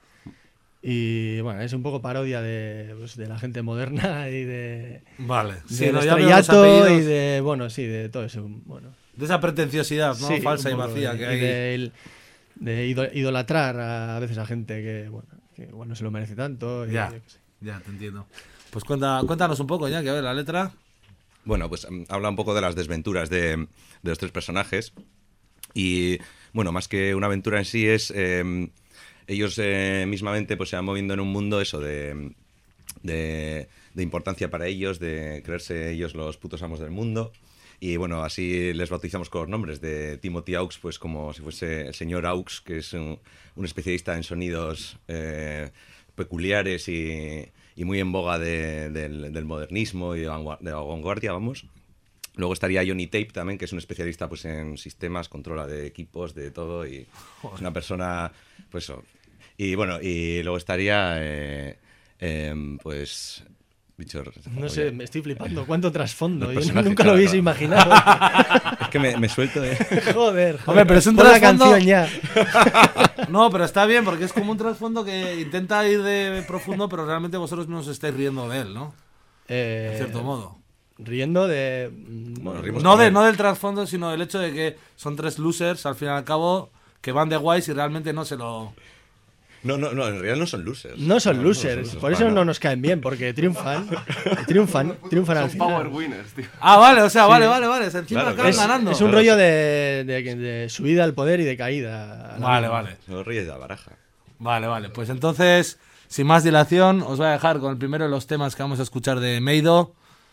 Speaker 12: Y bueno, es un poco parodia de, pues, de la gente moderna y de.
Speaker 2: Vale.
Speaker 12: de
Speaker 2: Sí, no, ya veo los
Speaker 12: estrellato y
Speaker 2: apellidos.
Speaker 12: de. Bueno, sí, de todo eso. Bueno.
Speaker 2: De esa pretenciosidad, ¿no?
Speaker 12: Sí,
Speaker 2: Falsa y
Speaker 12: un poco
Speaker 2: vacía
Speaker 12: de-
Speaker 2: que
Speaker 12: y
Speaker 2: hay.
Speaker 12: De, el- de ido- idolatrar a, a veces a gente que, bueno, que igual no se lo merece tanto. y
Speaker 2: Ya,
Speaker 12: yo qué sé.
Speaker 2: ya, te entiendo. Pues cuenta, cuéntanos un poco ya, que a ver, la letra.
Speaker 11: Bueno, pues mm, habla un poco de las desventuras de, de los tres personajes. Y, bueno, más que una aventura en sí es... eh, ellos eh, mismamente pues se van moviendo en un mundo eso de, de, de importancia para ellos, de creerse ellos los putos amos del mundo. Y bueno, así les bautizamos con los nombres de Timothy Aux, pues como si fuese el señor Aux, que es un, un especialista en sonidos eh, peculiares y, y muy en boga de- del, del modernismo y de, vanguar- de la vanguardia, vamos. Luego estaría Johnny Tape también, que es un especialista pues en sistemas, controla de equipos, de todo, y es una persona, pues eso. Y bueno, y luego estaría, eh, em, pues... Bicho,
Speaker 12: No sé, me estoy flipando. ¿Cuánto trasfondo?
Speaker 11: Los
Speaker 12: Yo
Speaker 11: personajes,
Speaker 12: nunca lo
Speaker 11: claro,
Speaker 12: hubiese
Speaker 11: claro.
Speaker 12: imaginado.
Speaker 11: Es que me, me suelto de...
Speaker 12: Joder, joder.
Speaker 2: Hombre, pero es un
Speaker 12: Pon la
Speaker 2: trasfondo-
Speaker 12: canción ya.
Speaker 2: No, pero está bien, porque es como un trasfondo que intenta ir de profundo, pero realmente vosotros no os estáis riendo de él, ¿no?
Speaker 12: Eh,
Speaker 2: En cierto modo.
Speaker 12: Riendo de.
Speaker 11: Bueno, rimos
Speaker 2: No,
Speaker 11: con
Speaker 2: de,
Speaker 11: él.
Speaker 2: no del trasfondo, sino del hecho de que son tres losers, al fin y al cabo, que van de guays y realmente no se lo...
Speaker 11: No, no, no, en realidad no son losers.
Speaker 12: No son
Speaker 11: No,
Speaker 12: losers, por eso
Speaker 11: para
Speaker 12: no
Speaker 11: nada.
Speaker 12: nos caen bien, porque triunfan. Triunfan, triunfan al
Speaker 13: Son
Speaker 12: final.
Speaker 13: power winners, tío.
Speaker 2: Ah, vale, o sea,
Speaker 12: Sí.
Speaker 2: vale, vale, vale. Encima
Speaker 11: Claro,
Speaker 2: acaban
Speaker 12: Es,
Speaker 2: ganando.
Speaker 12: es un rollo de, de, de subida al poder y de caída. a la
Speaker 2: Vale,
Speaker 12: vida.
Speaker 2: vale.
Speaker 11: Son los reyes de la baraja.
Speaker 2: Vale, vale. Pues entonces, sin más dilación, os voy a dejar con el primero de los temas que vamos a escuchar de Meido,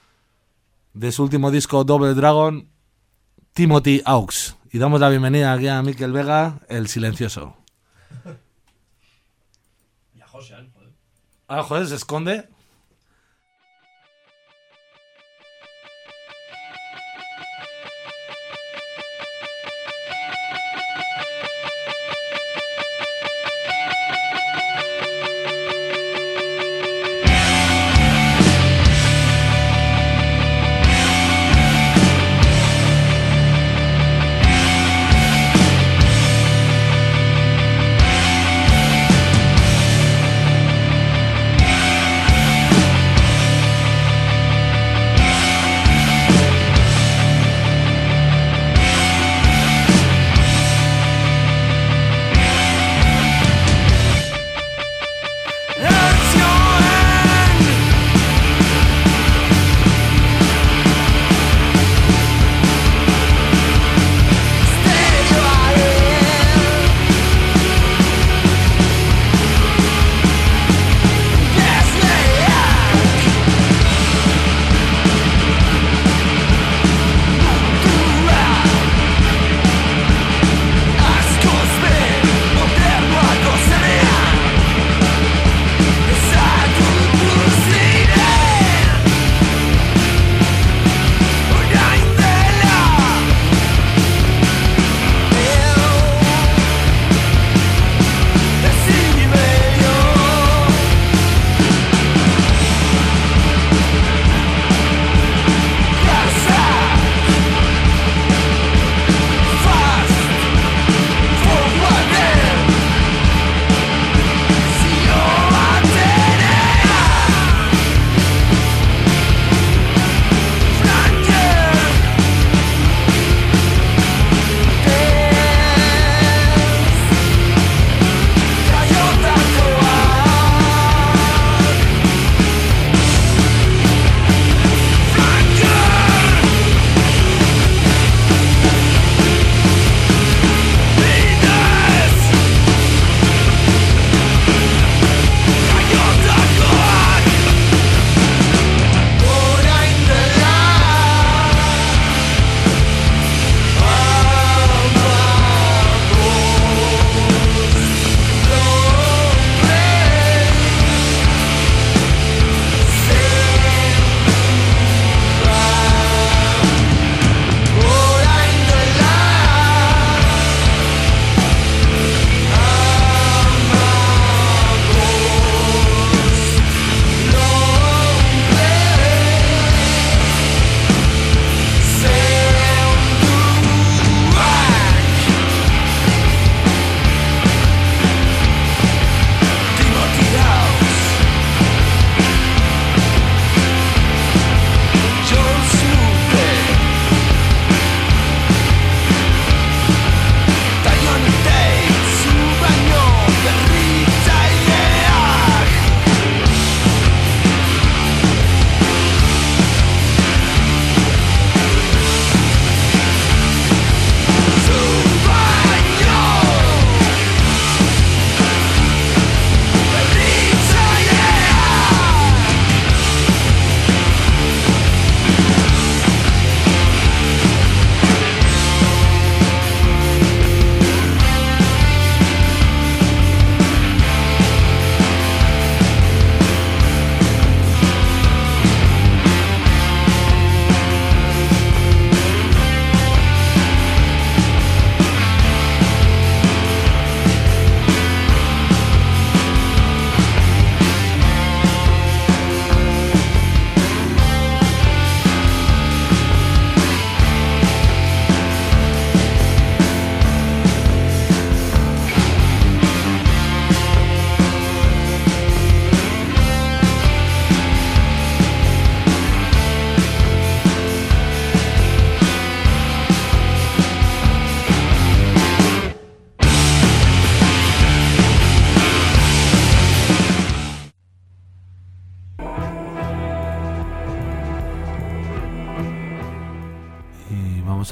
Speaker 2: de su último disco Double Dragon, Timothy Aux. Y damos la bienvenida aquí a Mikel Vega, el silencioso. Ah, joder, se esconde.
Speaker 14: Thank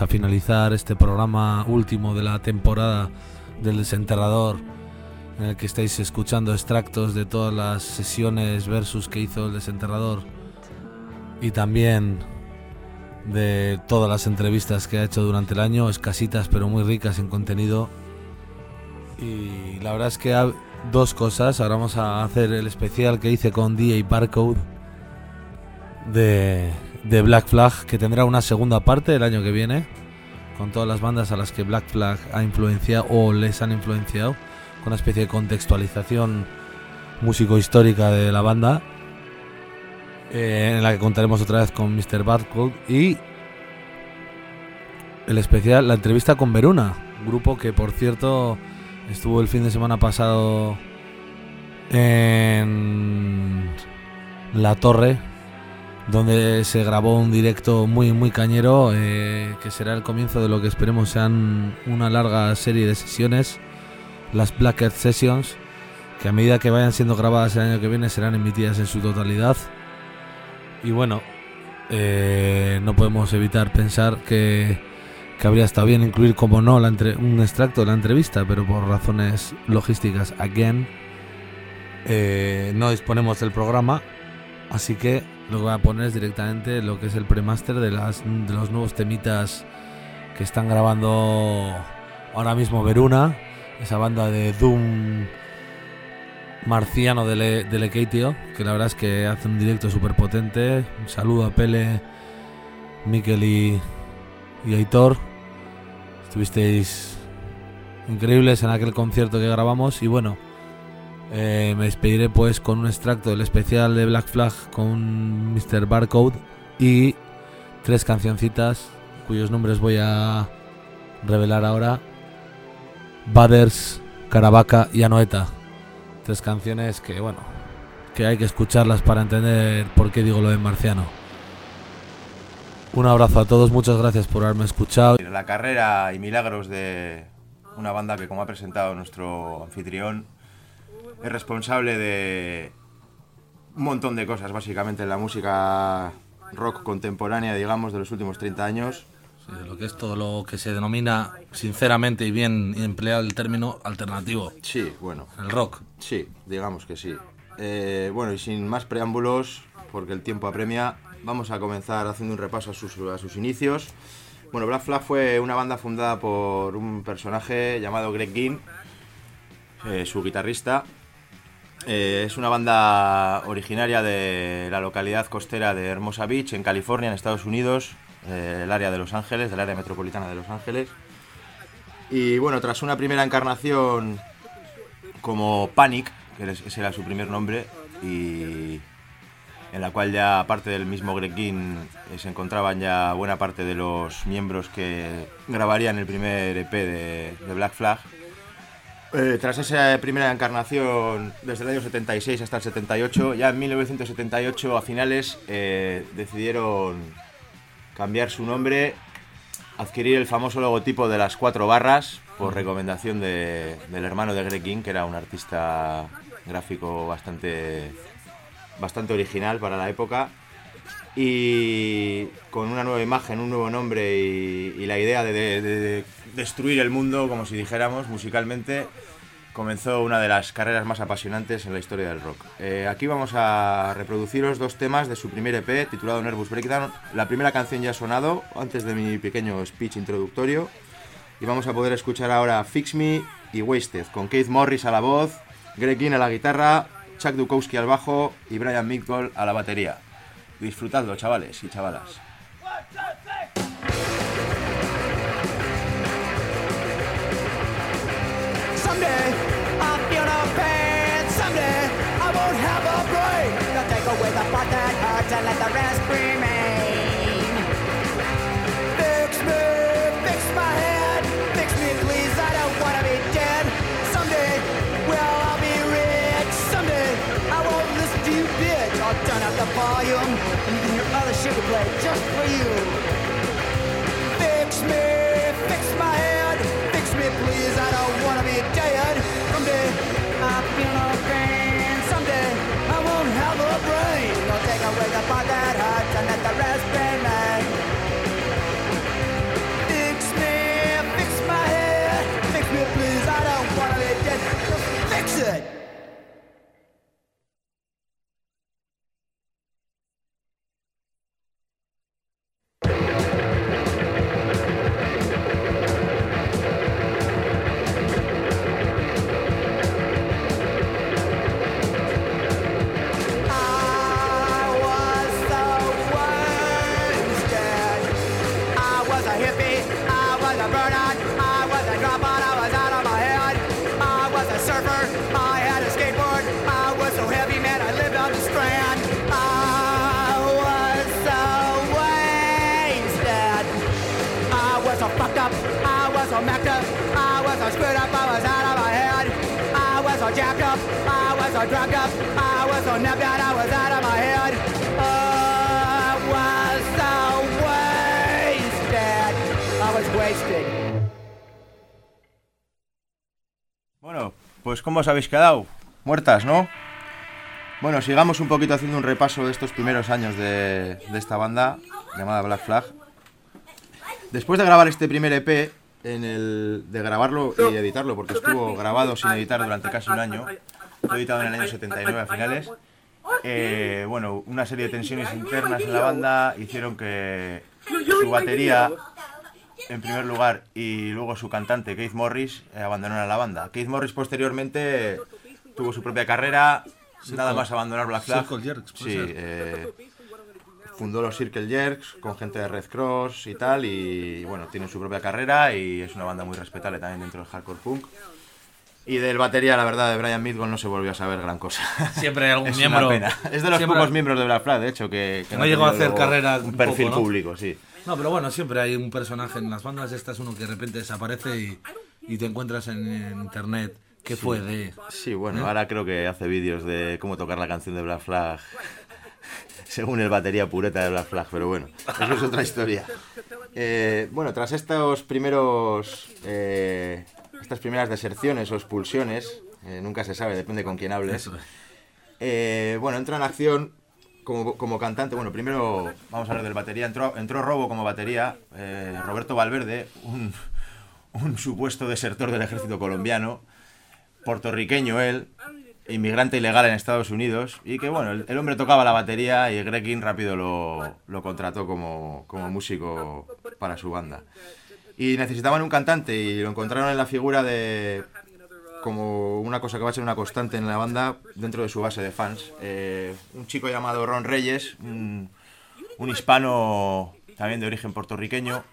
Speaker 2: a finalizar este programa último de la temporada del Desenterrador, en el que estáis escuchando extractos de todas las sesiones versus que hizo el Desenterrador y también de todas las entrevistas que ha hecho durante el año, escasitas pero muy ricas en contenido. Y la verdad es que hay dos cosas. Ahora vamos a hacer el especial que hice con D J Barcode de, de Black Flag, que tendrá una segunda parte el año que viene, con todas las bandas a las que Black Flag ha influenciado o les han influenciado, con una especie de contextualización músico-histórica de la banda, eh, en la que contaremos otra vez con mister Barcode, y el especial, la entrevista con Veruna, grupo que por cierto estuvo el fin de semana pasado en La Torre, donde se grabó un directo muy muy cañero, eh, que será el comienzo de lo que esperemos sean una larga serie de sesiones, las Black Earth Sessions, que a medida que vayan siendo grabadas el año que viene serán emitidas en su totalidad. Y bueno, eh, no podemos evitar pensar que, que habría estado bien incluir, como no, la entre, un extracto de la entrevista, pero por razones logísticas, again, eh, no disponemos del programa, así que lo que voy a poner es directamente lo que es el premaster de, las, de los nuevos temitas que están grabando ahora mismo Veruna, esa banda de doom marciano de, Le, de Lekeitio, que la verdad es que hace un directo súper potente. Un saludo a Pele, Mikel y, y Aitor. Estuvisteis increíbles en aquel concierto que grabamos. Y bueno, eh, me despediré pues con un extracto del especial de Black Flag con mister Barcode y tres cancioncitas cuyos nombres voy a revelar ahora: Baders, Caravaca y Anoeta. Tres canciones que, bueno, que hay que escucharlas para entender por qué digo lo de marciano. Un abrazo a todos, muchas gracias por haberme escuchado.
Speaker 14: La carrera y milagros de una banda que, como ha presentado nuestro anfitrión, es responsable de un montón de cosas, básicamente en la música rock contemporánea, digamos, de los últimos treinta años.
Speaker 2: Sí, lo que es todo lo que se denomina, sinceramente y bien empleado el término, alternativo.
Speaker 14: Sí, bueno.
Speaker 2: El rock.
Speaker 14: Sí, digamos que sí. Eh, bueno, y sin más preámbulos, porque el tiempo apremia, vamos a comenzar haciendo un repaso a sus, a sus inicios. Bueno, Black Flag fue una banda fundada por un personaje llamado Greg Ginn, eh, su guitarrista. Eh, es una banda originaria de la localidad costera de Hermosa Beach, en California, en Estados Unidos. Eh, el área de Los Ángeles, del área metropolitana de Los Ángeles. Y bueno, tras una primera encarnación como Panic, que ese era su primer nombre, y en la cual ya, aparte del mismo Greg Ginn, eh, se encontraban ya buena parte de los miembros que grabarían el primer E P de, de Black Flag. Eh, tras esa primera encarnación, desde el año setenta y seis hasta el setenta y ocho, ya en mil novecientos setenta y ocho, a finales, eh, decidieron cambiar su nombre, adquirir el famoso logotipo de las cuatro barras, por recomendación de, del hermano de Greg Ginn, que era un artista gráfico bastante, bastante original para la época, y con una nueva imagen, un nuevo nombre y, y la idea de, de, de destruir el mundo, como si dijéramos, musicalmente, comenzó una de las carreras más apasionantes en la historia del rock. Eh, aquí vamos a reproduciros dos temas de su primer E P, titulado Nervous Breakdown. La primera canción ya ha sonado antes de mi pequeño speech introductorio, y vamos a poder escuchar ahora Fix Me y Wasted, con Keith Morris a la voz, Greg Ginn a la guitarra, Chuck Dukowski al bajo y Brian Midgold a la batería. Disfrutadlo, chavales y chavalas.
Speaker 15: Someday I'll feel no pain. Someday I won't have a brain. They'll take away the part that hurts and let the rest remain. Fix me, fix my head. Fix me, please. I don't wanna be dead. Someday, well, I'll be rich. Someday I won't listen to you, bitch. I'll turn up the volume and you can hear other shit we play just for you. Fix me, fix my head. Fix me, please. I don't wanna be dead. Someday I feel no pain. Someday I won't have a brain. They'll take away the part that hurts and let the rest remain. good.
Speaker 14: Bueno, pues ¿cómo os habéis quedado? Muertas, ¿no? Bueno, sigamos un poquito haciendo un repaso de estos primeros años de, de esta banda llamada Black Flag. Después de grabar este primer E P, en el, de grabarlo y editarlo, porque estuvo grabado sin editar durante casi un año, fue editado en el año setenta y nueve a finales, eh, bueno, una serie de tensiones internas en la banda hicieron que su batería, en primer lugar, y luego su cantante, Keith Morris, eh, abandonaran la banda. Keith Morris posteriormente tuvo su propia carrera, Circle, nada más abandonar Black Flag.
Speaker 2: Circle Jerks,
Speaker 14: sí, eh, fundó los Circle Jerks con gente de Red Cross y tal, y bueno, tiene su propia carrera y es una banda muy respetable también dentro del hardcore punk. Y del batería, la verdad, de Brian Midgall no se volvió a saber gran cosa.
Speaker 2: Siempre hay algún
Speaker 14: es
Speaker 2: miembro.
Speaker 14: Una pena. Es de los
Speaker 2: siempre...
Speaker 14: pocos miembros de Black Flag, de hecho, que, que
Speaker 2: no, no llegó a hacer carrera.
Speaker 14: Un perfil
Speaker 2: poco, ¿no?
Speaker 14: público, sí.
Speaker 2: No, pero bueno, siempre hay un personaje en las bandas. Esta es uno que de repente desaparece y, y te encuentras en, en internet. ¿Qué
Speaker 14: sí.
Speaker 2: fue de...?
Speaker 14: Sí, bueno,
Speaker 2: ¿eh?
Speaker 14: Ahora creo que hace vídeos de cómo tocar la canción de Black Flag según el batería pureta de Black Flag, pero bueno, eso es otra historia. Eh, bueno, tras estos primeros... Eh, estas primeras deserciones o expulsiones, eh, nunca se sabe, depende con quién hables, eh, bueno, entra en acción como, como cantante. Bueno, primero vamos a hablar del batería. Entró, entró Robo como batería, eh, Roberto Valverde, un, un supuesto desertor del ejército colombiano, puertorriqueño él, inmigrante ilegal en Estados Unidos, y que bueno, el, el hombre tocaba la batería y Greg King rápido lo, lo contrató como, como músico para su banda. Y necesitaban un cantante y lo encontraron en la figura de como una cosa que va a ser una constante en la banda dentro de su base de fans. Eh, un chico llamado Ron Reyes, un, un hispano también de origen puertorriqueño,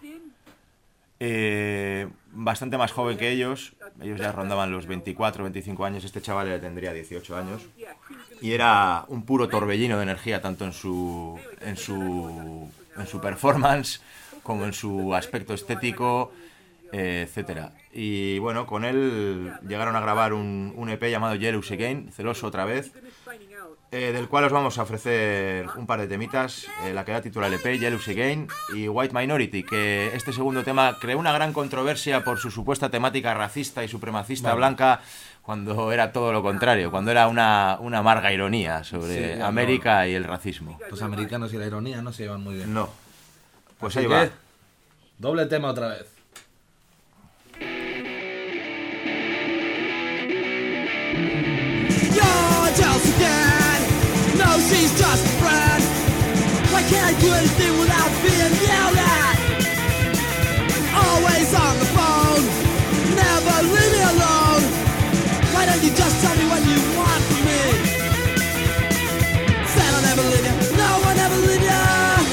Speaker 14: eh, bastante más joven que ellos. Ellos ya rondaban los veinticuatro, veinticinco años, este chaval le tendría dieciocho años. Y era un puro torbellino de energía, tanto en su, en su, en su performance como en su aspecto estético, eh, etcétera. Y bueno, con él llegaron a grabar un, un E P llamado Jealous Again, Celoso otra vez, eh, del cual os vamos a ofrecer un par de temitas, eh, la que da título al E P, Jealous Again, y White Minority, que este segundo tema creó una gran controversia por su supuesta temática racista y supremacista vale. blanca, cuando era todo lo contrario, cuando era una, una amarga ironía sobre sí, América no. y el racismo.
Speaker 2: Los americanos y la ironía no se llevan muy bien.
Speaker 14: No. Pues
Speaker 2: Así
Speaker 14: ahí va.
Speaker 2: Doble tema otra vez.
Speaker 15: You're just again. No, she's just a friend. Why can't I do anything without being yelled at? Always on the phone. Never leave me alone. Why don't you just tell me what you want from me? Said I'll never leave you. No, I'll never leave you.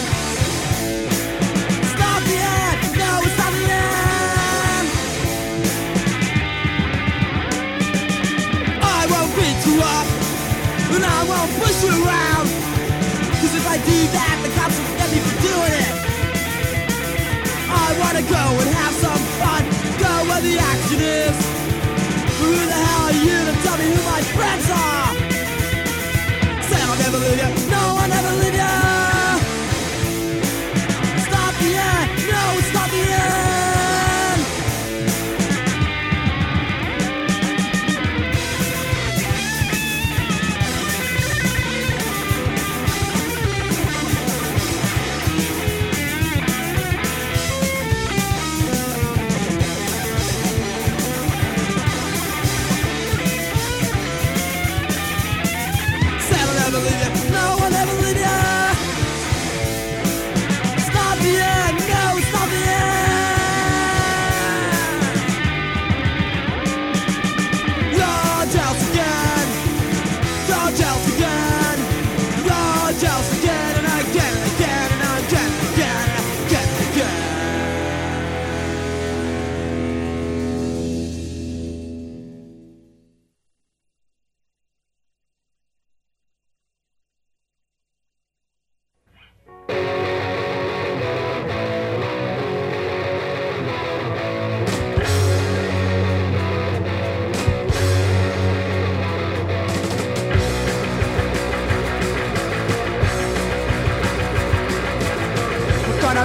Speaker 15: Up, and I won't push you around. Cause if I do that, the cops will get me for doing it. I wanna go and have some fun, go where the action is. But who the hell are you to tell me who my friends are? Say I'll never leave you, no I'll never leave you. Stop the end, no stop the end.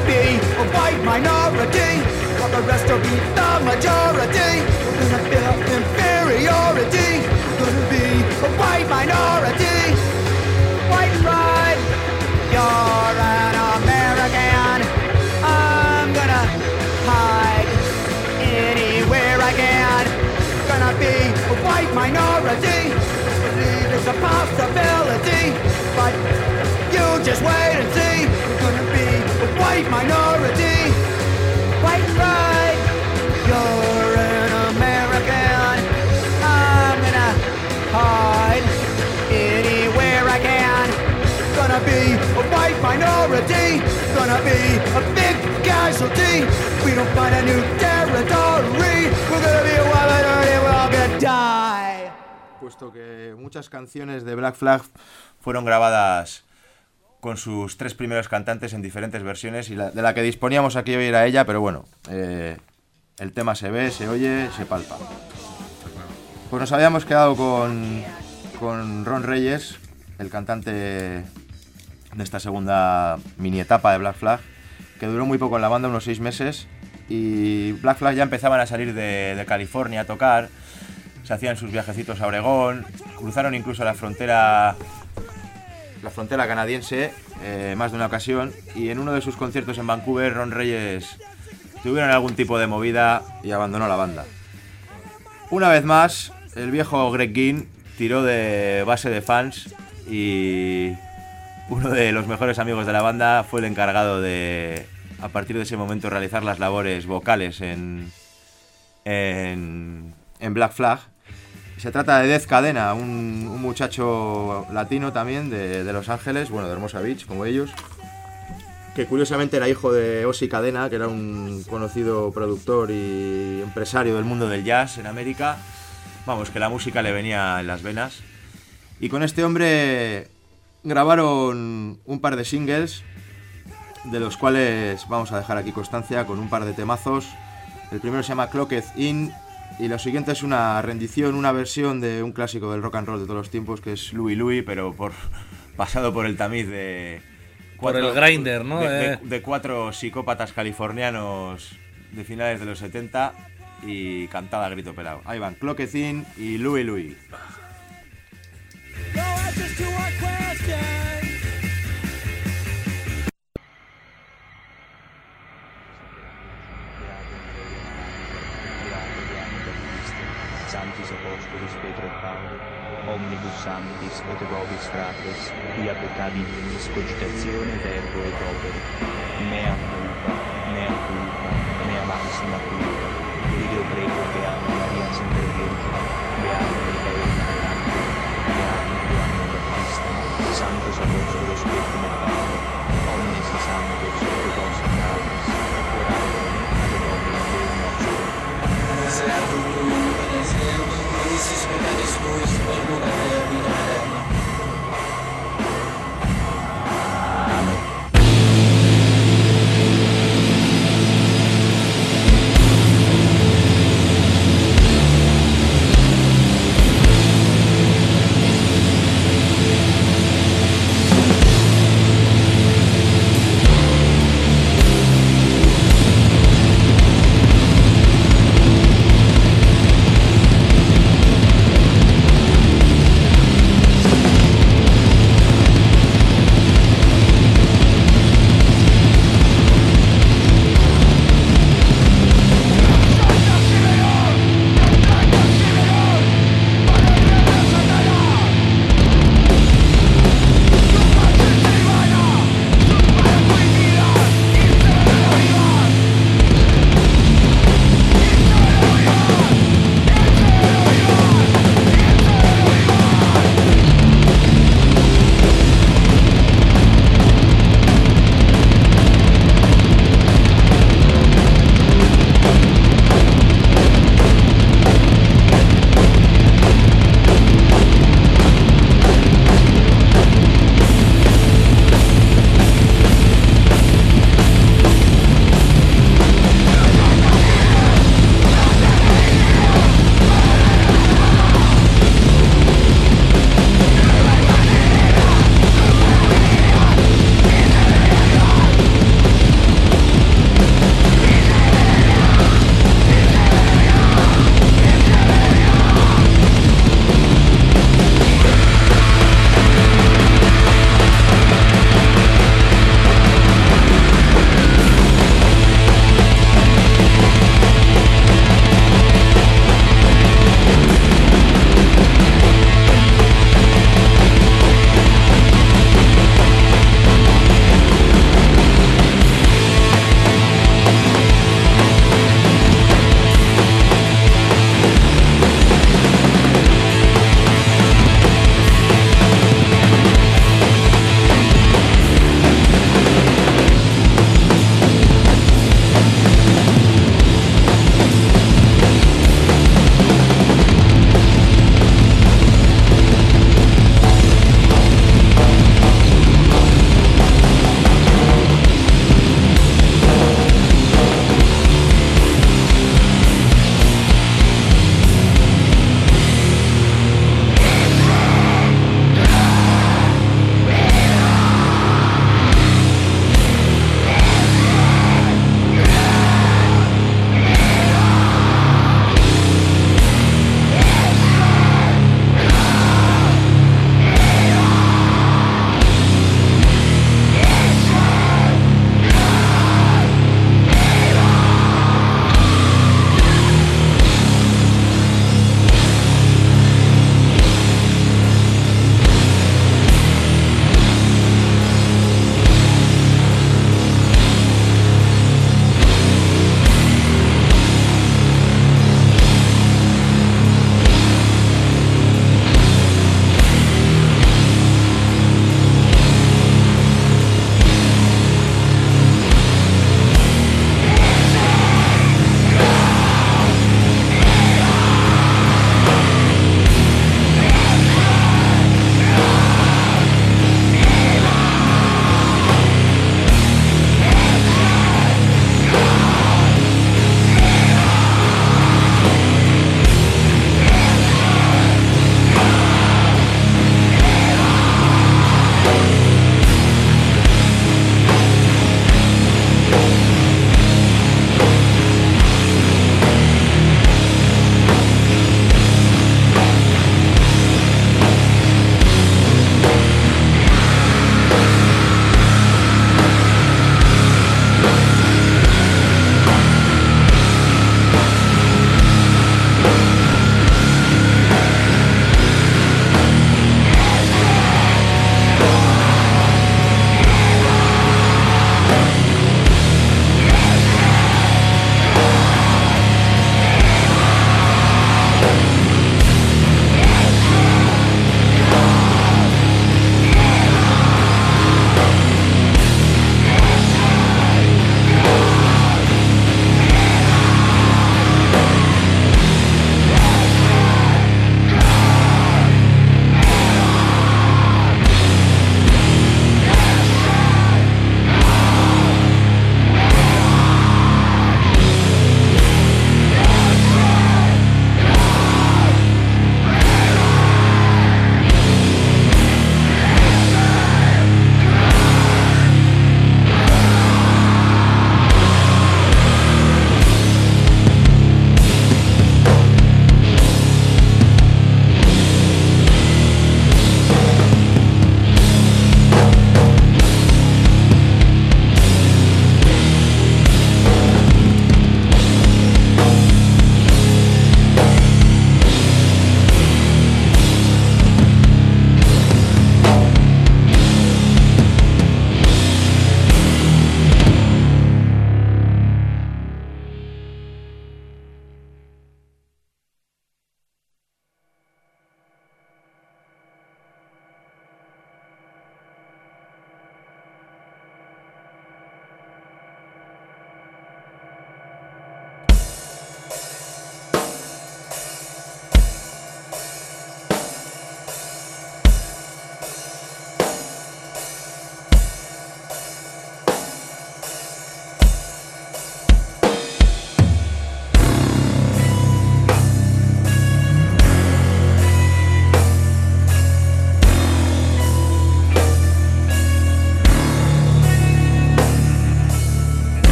Speaker 15: gonna be a white minority, while the rest will be the majority. We're gonna feel inferiority. We're gonna be a white minority. White pride, you're an American. I'm gonna hide anywhere I can. Gonna be a white minority. Believe it's a possibility, but you just wait and see. We're gonna be a white minority. White pride, you're an American. I'm gonna hide anywhere I can. Gonna be a white minority. Gonna be a big casualty. We don't find a new territory. We're gonna be a white minority. We're all gonna die.
Speaker 14: Puesto que muchas canciones de Black Flag fueron grabadas con sus tres primeros cantantes en diferentes versiones, y la, de la que disponíamos aquí hoy era ella, pero bueno, eh, el tema se ve, se oye, se palpa. Pues nos habíamos quedado con, con Ron Reyes, el cantante de esta segunda mini etapa de Black Flag, que duró muy poco en la banda, unos seis meses, y Black Flag ya empezaban a salir de, de California a tocar, se hacían sus viajecitos a Oregón, cruzaron incluso la frontera la frontera canadiense eh, más de una ocasión, y en uno de sus conciertos en Vancouver, Ron Reyes tuvieron algún tipo de movida y abandonó la banda. Una vez más, el viejo Greg Ginn tiró de base de fans, y uno de los mejores amigos de la banda fue el encargado de, a partir de ese momento, realizar las labores vocales en, en, en Black Flag. Se trata de Dez Cadena, un, un muchacho latino también de, de Los Ángeles, bueno, de Hermosa Beach, como ellos, que curiosamente era hijo de Ozzy Cadena, que era un conocido productor y empresario del mundo del jazz en América. Vamos, que la música le venía en las venas. Y con este hombre grabaron un par de singles, de los cuales vamos a dejar aquí constancia con un par de temazos. El primero se llama Clocked In, y lo siguiente es una rendición, una versión de un clásico del rock and roll de todos los tiempos, que es Louie Louie, pero por pasado por el tamiz de
Speaker 2: cuatro, por el grinder, ¿no?
Speaker 14: De, de,
Speaker 2: eh.
Speaker 14: de cuatro psicópatas californianos de finales de los setenta, y cantada a grito pelado. Ahí van, Clocked In y Louie Louie.
Speaker 16: Sanctis Apostolis Petro et Paolo, omnibus sanctis et vobis fratres, via peccati minis cogitatione, verbo et opere, mea culpa, mea culpa, mea maxima culpa, id io prego che amo Maria sempre Virgine, beata